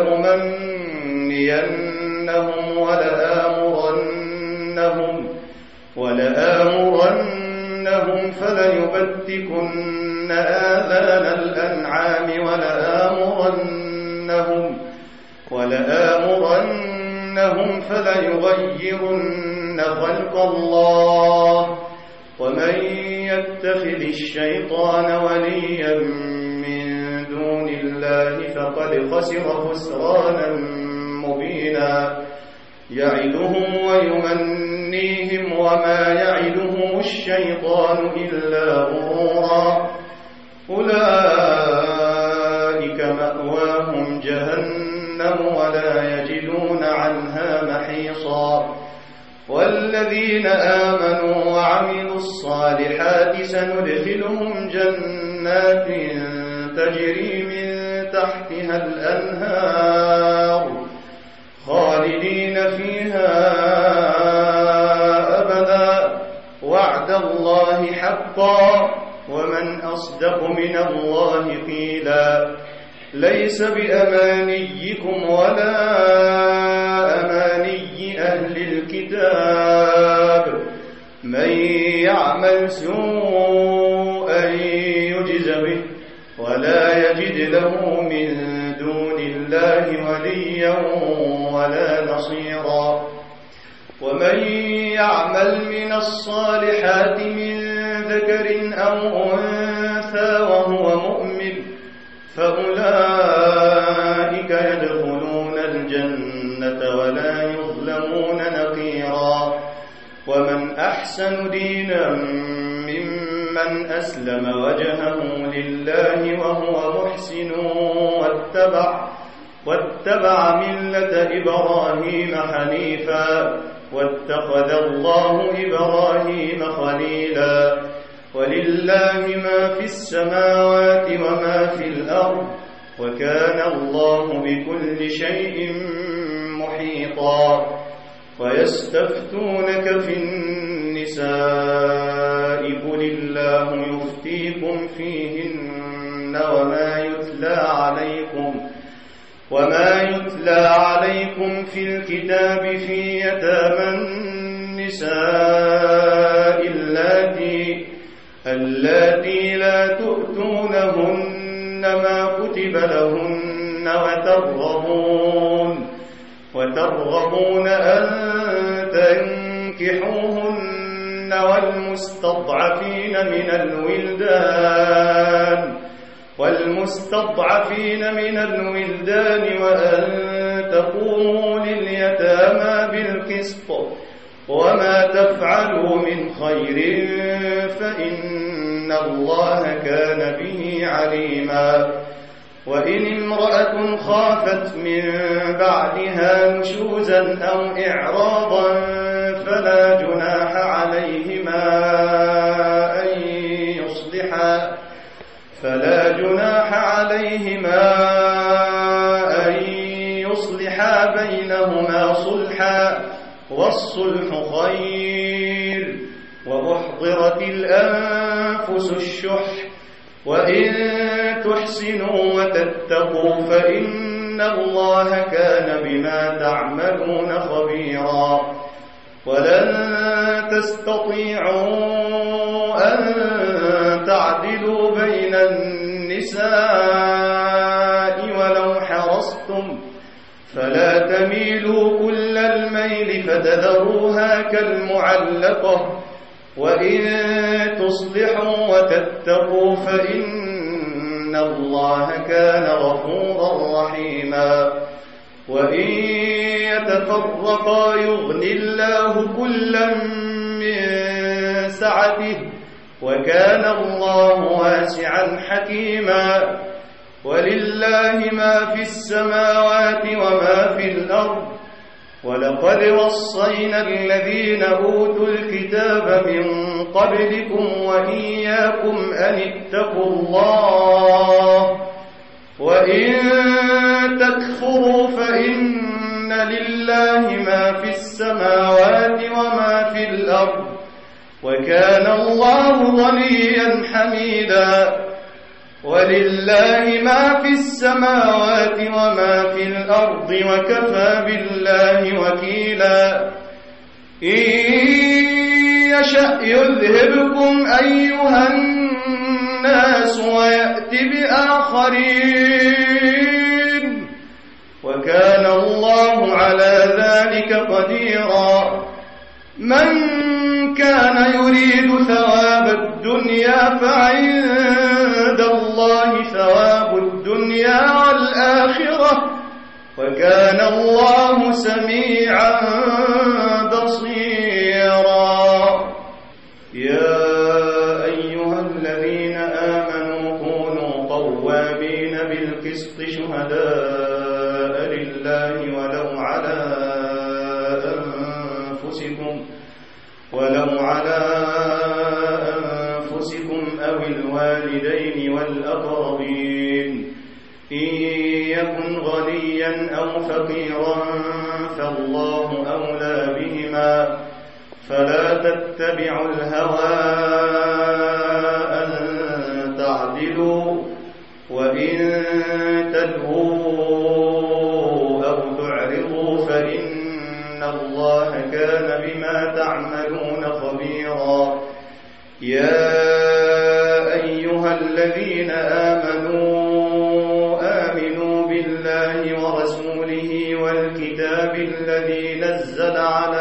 ولأمنينهم ولآمرنهم فليبتكن آذان الأنعام ولآمرنهم فليغيرن خلق الله ومن يتخذ الشيطان وليا من دون الله فقد خسر خسرانا مبينا. يعدهم ويمنيهم وما يعدهم الشيطان إلا غرورا. أولئك مأواهم جهنم ولا يجدون عنها محيصا. والذين آمنوا وعملوا الصالحات سندخلهم جنات تجري من تحتها الأنهار خالدين فيها أبدا وعد الله حقا ومن أصدق من الله قيلا. ليس بأمانيكم ولا أماني أهل الكتاب من يعمل سوءا يجز به ولا يجد له من دون الله وليا ولا نصيرا. ومن يعمل من الصالحات من ذكر أو أنثى وهو مؤمن فأولئك يدخلون الجنة ولا يظلمون نقيرا. ومن أحسن دينا ممن أسلم وجهه لله وهو محسن واتبع ملة إبراهيم حنيفا واتخذ الله إبراهيم خليلا. ولله ما في السماوات وما في الأرض وكان الله بكل شيء محيطا. ويستفتونك في النساء قل الله يفتيكم فيهن وما يتلى عليكم في الكتاب في يتامى النساء اللاتي لا تؤتونهن ما كتب لهن وترغبون أن تنكحوهن والمستضعفين من الولدان وأن تقوموا لليتامى بالقسط وما تفعلوا من خير فإن الله كان به عليما. وإن امرأة خافت من بعدها نشوزا أو إعراضا فلا جناح عليهما أن يصلحا بينهما صلحا، والصلح خير. وأحضرت الأنفس الشح، وإن تحسنوا وتتقوا فإن الله كان بما تعملون خبيرا. ولن تستطيعوا أن تعدلوا بين النساء ولو حرصتم، فلا تميلوا كل الميل فتذروها كالمعلقة. وإن تصلحوا وتتقوا فإن الله كان غفورا رحيما. وإن يتفرقا يغن الله كلا من سعته، وكان الله واسعا حكيما. ولله ما في السماوات وما في الأرض. ولقد وصينا الذين أوتوا الكتاب من قبلكم وإياكم أن اتقوا الله. وإن تكفروا فإن لله ما في السماوات وما في الأرض، وكان الله غنيا حميدا. ولله ما في السماوات وما في الأرض، وكفى بالله وكيلا. إن يشأ يذهبكم أيها الناس ويأت بآخرين، وكان الله على ذلك قديرا. من كان يريد ثواب الدنيا فعند الله ثواب الدنيا والآخرة، وكان الله سميعا بصيرا. يا أيها الذين آمنوا كونوا قوامين بالقسط شهداء لله ولو على أنفسكم أو الوالدين والأقربين. إن يكن غنيا أو فقيرا فالله أولى بهما، فلا تتبعوا الهوى أن تعدلوا، وإن تلهوا أو تعرضوا فإن الله كان بما تعملون خبيرا. يا أيها الذين آمنوا بالله ورسوله والكتاب الذي نزل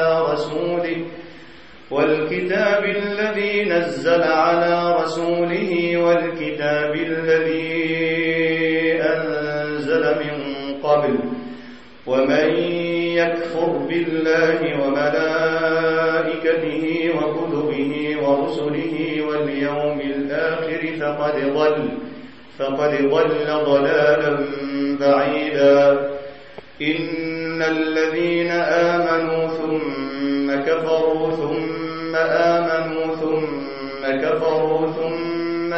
على رسوله والكتاب الذي أنزل من قبل. ومن يكفر بالله وملائكته وكتبه ورسله واليوم الآخر فقد ضل ضلالا بعيدا. إن الذين آمنوا ثم كفروا ثم آمنوا ثم كفروا ثم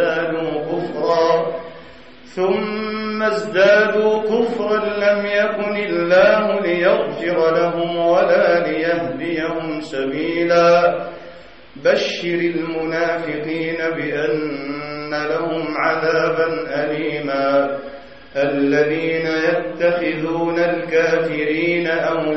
ازدادوا كفرا لم يكن الله ليغفر لهم ولا ليهديهم سبيلا. بشر المنافقين بأن لهم عذابا أليما. الذين يتخذون الكافرين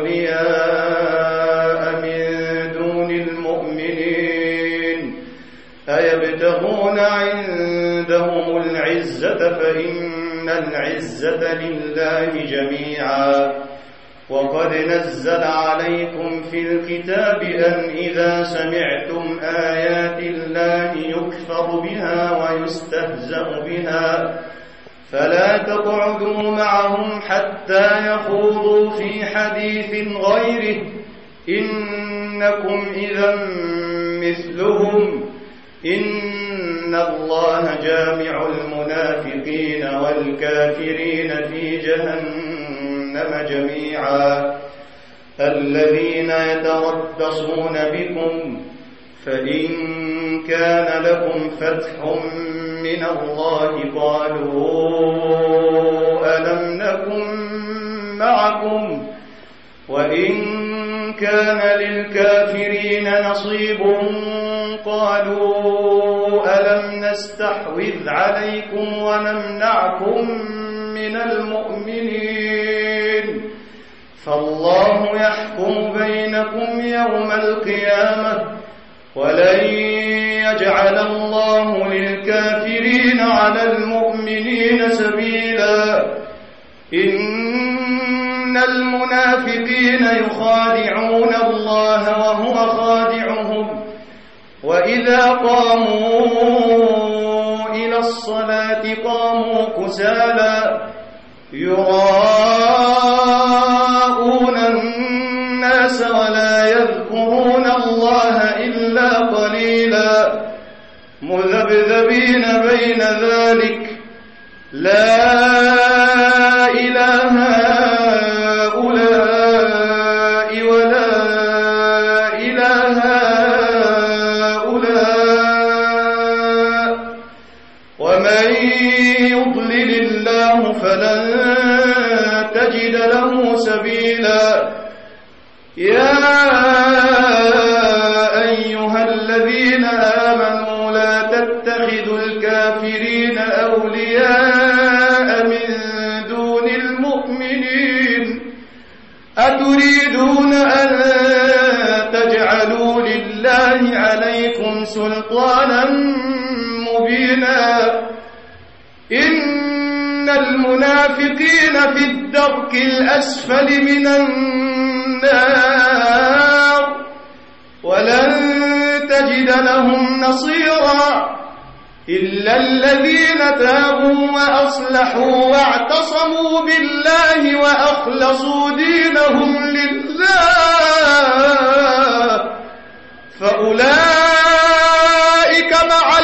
أولياء من دون المؤمنين أيبتغون عندهم العزة فإن العزة لله جميعا. وقد نزل عليكم في الكتاب أن إذا سمعتم آيات الله يكفر بها ويستهزأ بها فلا تقعدوا معهم حتى يخوضوا في حديث غيره إنكم إذا مثلهم إن الله جامع المنافقين والكافرين في جهنم جميعا الذين يتربصون بكم فإن كان لكم فتح من الله قالوا ألم نكن معكم وإن كان للكافرين نصيب قالوا ألم نستحوذ عليكم ونمنعكم من المؤمنين فالله يحكم بينكم يوم القيامة ولن يجعل الله للكافرين على المؤمنين سبيلا إن المنافقين يخادعون الله وهو خادعهم وإذا قاموا إلى الصلاة قاموا كسالى يراءون الناس ولا يذكرون الله إلا قليلا مذبذبين بين ذلك لا إله هؤلاء ولا إله هؤلاء ومن يضلل الله فلن تجد له سبيلا يا أيها الذين آمنوا لا تتخذوا الكافرين أولياء من دون المؤمنين أتريدون أن تجعلوا لله عليكم سلطانا مبينا إن المنافقين في الدرك الأسفل من النار ولن تجد لهم نصيرا إلا الذين تابوا وأصلحوا واعتصموا بالله وأخلصوا دينهم لله فأولئك مع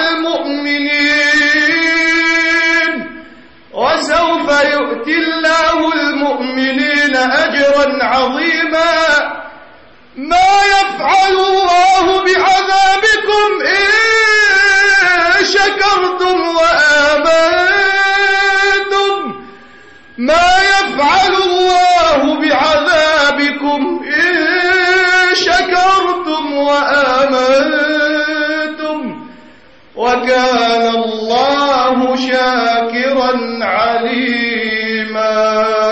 المؤمنين وسوف يؤتي الله المؤمنين أجرا عظيما ما يفعل الله بعذابكم إن شكرتم وآمنتم ما يفعل الله بعذابكم إن شكرتم وآمنتم وكان الله شاكرا عليما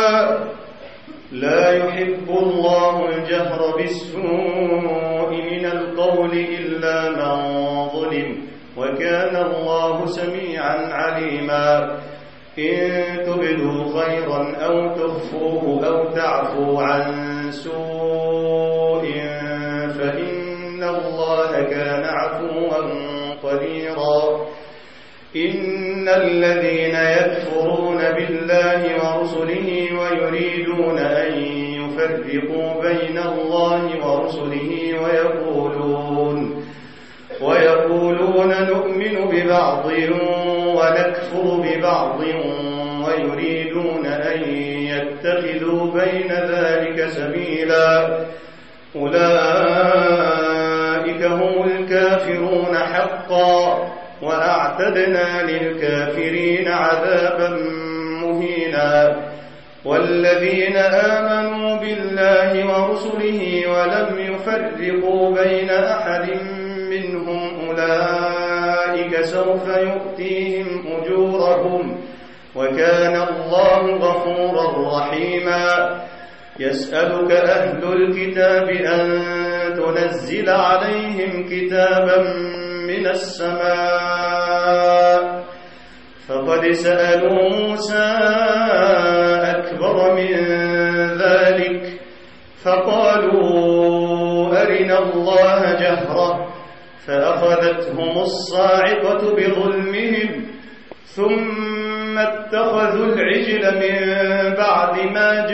لا يحب الله الجهر بالسوء من القول إلا من ظلم وكان الله سميعا عليما إن تبدوا خيرا أو تخفوه أو تعفو عن سوء فإن الله كان عفوا قديرا إن الذين يكفرون بالله ورسله ويريدون أن يفرقوا بين الله ورسله ويقولون نؤمن ببعض ونكفر ببعض ويريدون أن يتخذوا بين ذلك سبيلا أولئك هم الكافرون حقا وأعتدنا للكافرين عذابا مهينا والذين آمنوا بالله ورسله ولم يفرقوا بين أحد منهم أولئك سوف يؤتيهم أجورهم وكان الله غفورا رحيما يسألك أهل الكتاب أن تنزل عليهم كتابا من السماء فقد سألوا موسى أكبر من ذلك فقالوا أرنا الله جهرة فأخذتهم الصاعقة بظلمهم ثم اتخذوا العجل من بعد ما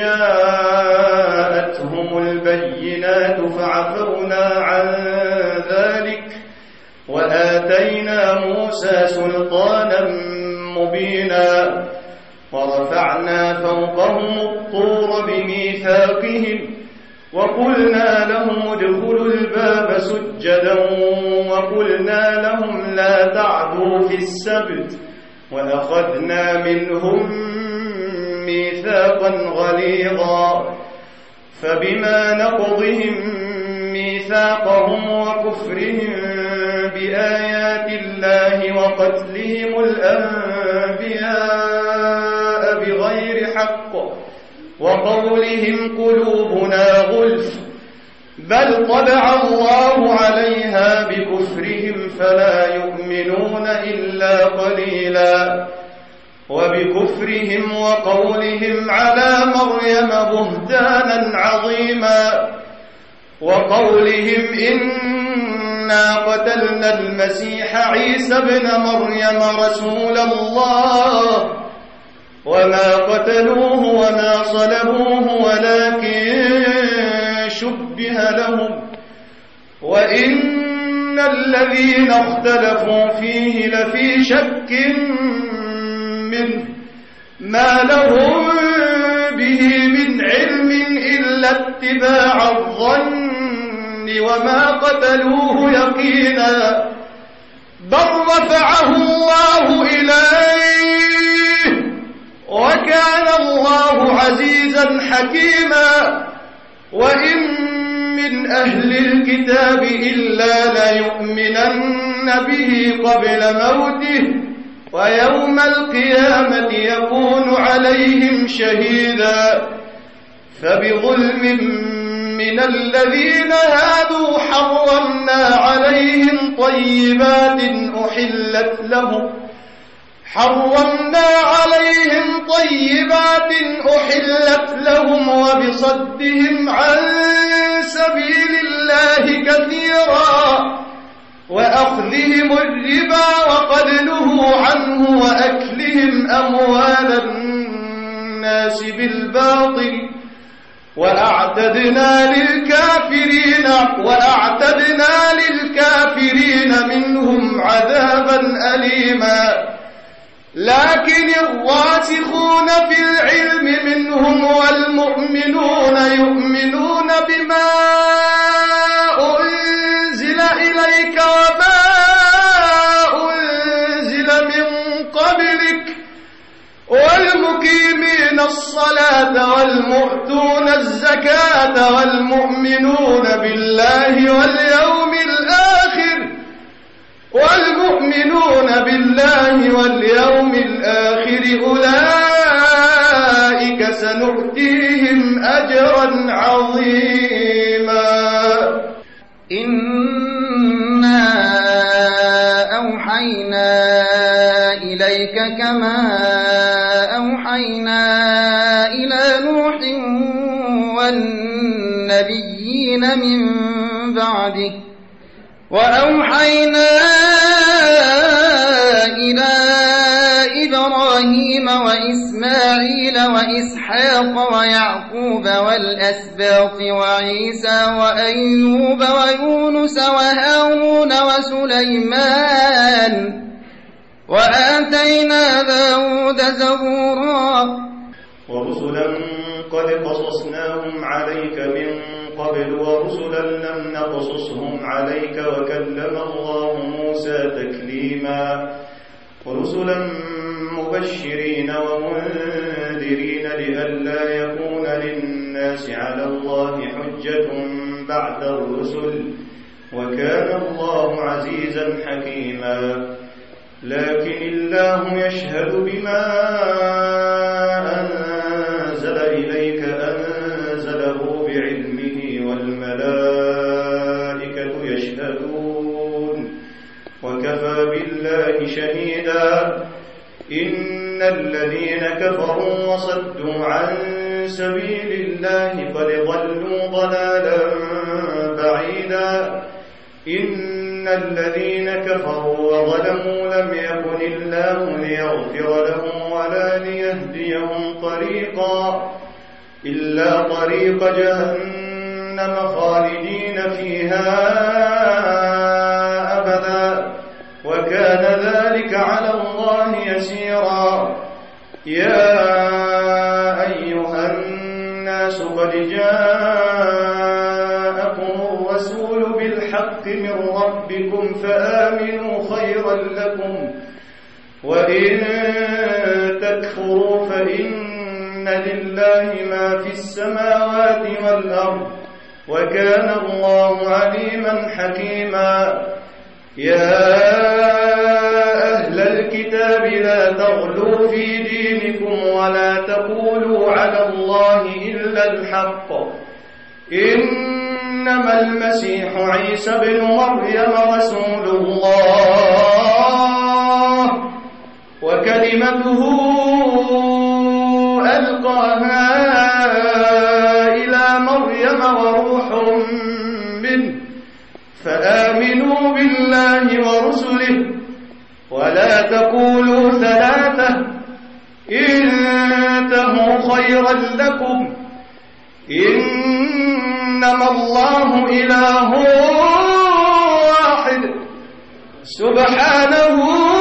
جاءتهم البينات فعفونا عن ذلك وآتينا موسى سلطانا مبينا ورفعنا فوقهم الطور بميثاقهم وقلنا لهم ادخلوا الباب سجدا وقلنا لهم لا تعدوا في السبت وأخذنا منهم ميثاقا غليظا فبما نقضهم ميثاقهم وكفرهم بآيات الله وقتلهم الأنبياء بغير حق وقولهم قلوبنا غلف بل طبع الله عليها بكفرهم فلا يؤمنون إلا قليلا وبكفرهم وقولهم على مريم بهتانا عظيما وقولهم إنا قتلنا المسيح عيسى ابن مريم رسول الله وما قتلوه وما صلبوه ولكن شبه لهم وإن الذين اختلفوا فيه لفي شك منه ما لهم به من علم إلا اتباع الظن وما قتلوه يقينا بل رفعه الله إليه وكان الله عزيزا حكيما وإن من أهل الكتاب إلا ليؤمنن به قبل موته ويوم القيامة يكون عليهم شهيدا فبظلم من الذين هادوا حرمنا عليهم طيبات أحلت لهم وبصدهم عن سبيل الله كثيرا وأخذهم الربا وقد نهوا عنه وأكلهم أموال الناس بالباطل وأعتدنا للكافرين منهم عذابا أليما لكن الراسخون في العلم منهم والمؤمنون يؤمنون بما أنزل إليك وما أنزل من قبلك والمقيمين الصلاة والمؤتون الزكاة والمؤمنون بالله واليوم الآخر أولئك سنؤتيهم أجرا عظيما إنا أوحينا إليك كما أوحينا إلى نوح والنبيين من بعده وأوحينا إلى إبراهيم وإسماعيل وإسحاق ويعقوب والأسباط وعيسى وأيوب ويونس وهارون وسليمان وآتينا داود زبورا ورسلا قد قصصناهم عليك من قبل ورسلا لم نقصصهم عليك وكلم الله موسى تكليما ورسلا مبشرين ومنذرين لئلا يكون للناس على الله حجة بعد الرسل وكان الله عزيزا حكيما لكن الله يشهد بما أنزل إليك أنزله بعلمه والملائكة يشهدون وكفى بالله شهيدا إن الذين كفروا وصدوا عن سبيل الله قد ضلوا ضلالا بعيدا إن الذين كفروا وظلموا لم يكن الله ليغفر لهم ولا ليهديهم طريقا إلا طريق جهنم خالدين فيها أبدا وكان ذلك على الله يسيرا. يا أيها الناس قد جاءكم الرسول بالحق من ربكم فآمنوا خيرا لكم، وإن تكفروا فإن لله ما في السماوات والأرض وكان الله عليما حكيما. يا أهل الكتاب لا تغلوا في دينكم ولا تقولوا على الله إلا الحق، إنما المسيح عيسى بن مريم رسول الله وكلمته ألقاها إلى مريم وروح منه، فآمنوا بالله ورسله ولا تقولوا ثلاثة انتهوا خيرا لكم، إنما الله إله واحد سبحانه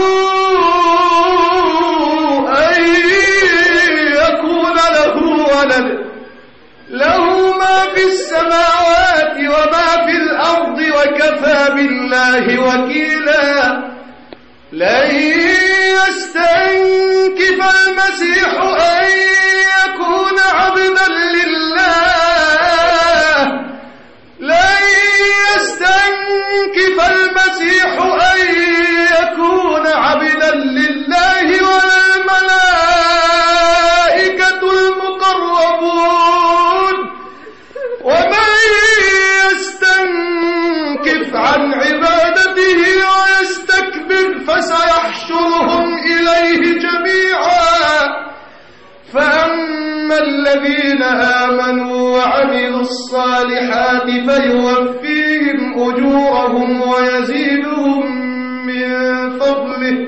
أن يكون له ولد، له ما في السماوات وما في الأرض وكفى بالله وكيلا. لن يستنكف المسيح أن يكون عبدا لله، لن يستنكف المسيح أن يكون عبدا لله والملائكة المقربون، ومن يستنكف عن عبادته ويستكبر فسيحشرهم إليه جميعا. فأما الذين آمنوا وعملوا الصالحات فيوفيهم أجورهم ويزيدهم من فضله،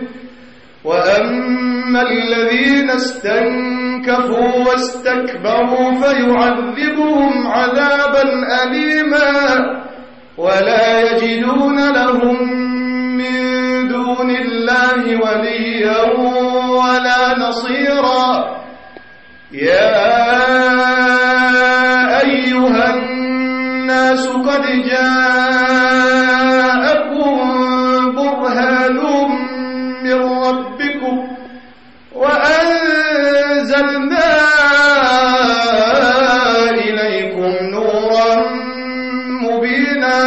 وأما الذين استنكفوا واستكبروا فيعذبهم عذابا أليما ولا يجدون لهم من دون الله وليا ولا نصيرا. يا أيها الناس قد جاءكم برهان من ربكم وأنزلنا إليكم نورا مبينا.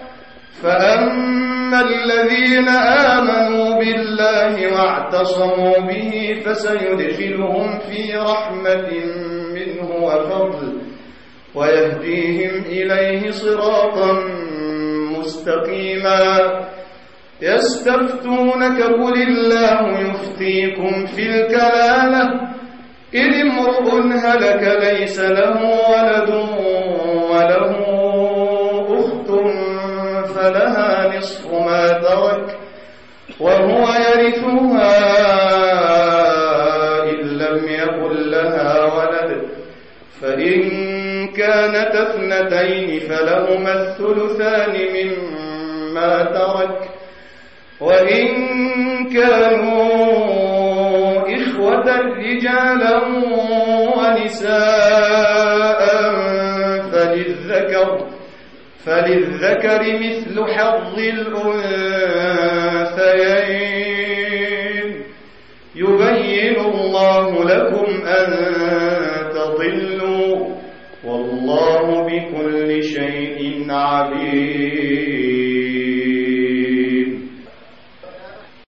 فأما الذين آمنوا بالله واعتصموا به فسيدخلهم في رحمة منه وفضل ويهديهم إليه صراطا مستقيما. يستفتونك قل الله يفتيكم في الكلالة إن امرؤ هلك ليس له ولد وله أخت فلها نصف ما ترك وهو يرثها إن لم يكن لها ولد، فإن كانت اثنتين فلهما الثلثان مما ترك، وإن كانوا إخوة رجالا ونساء فللذكر مثل حظ الأنثيين. يبين الله لكم أن تضلوا والله بكل شيء عليم.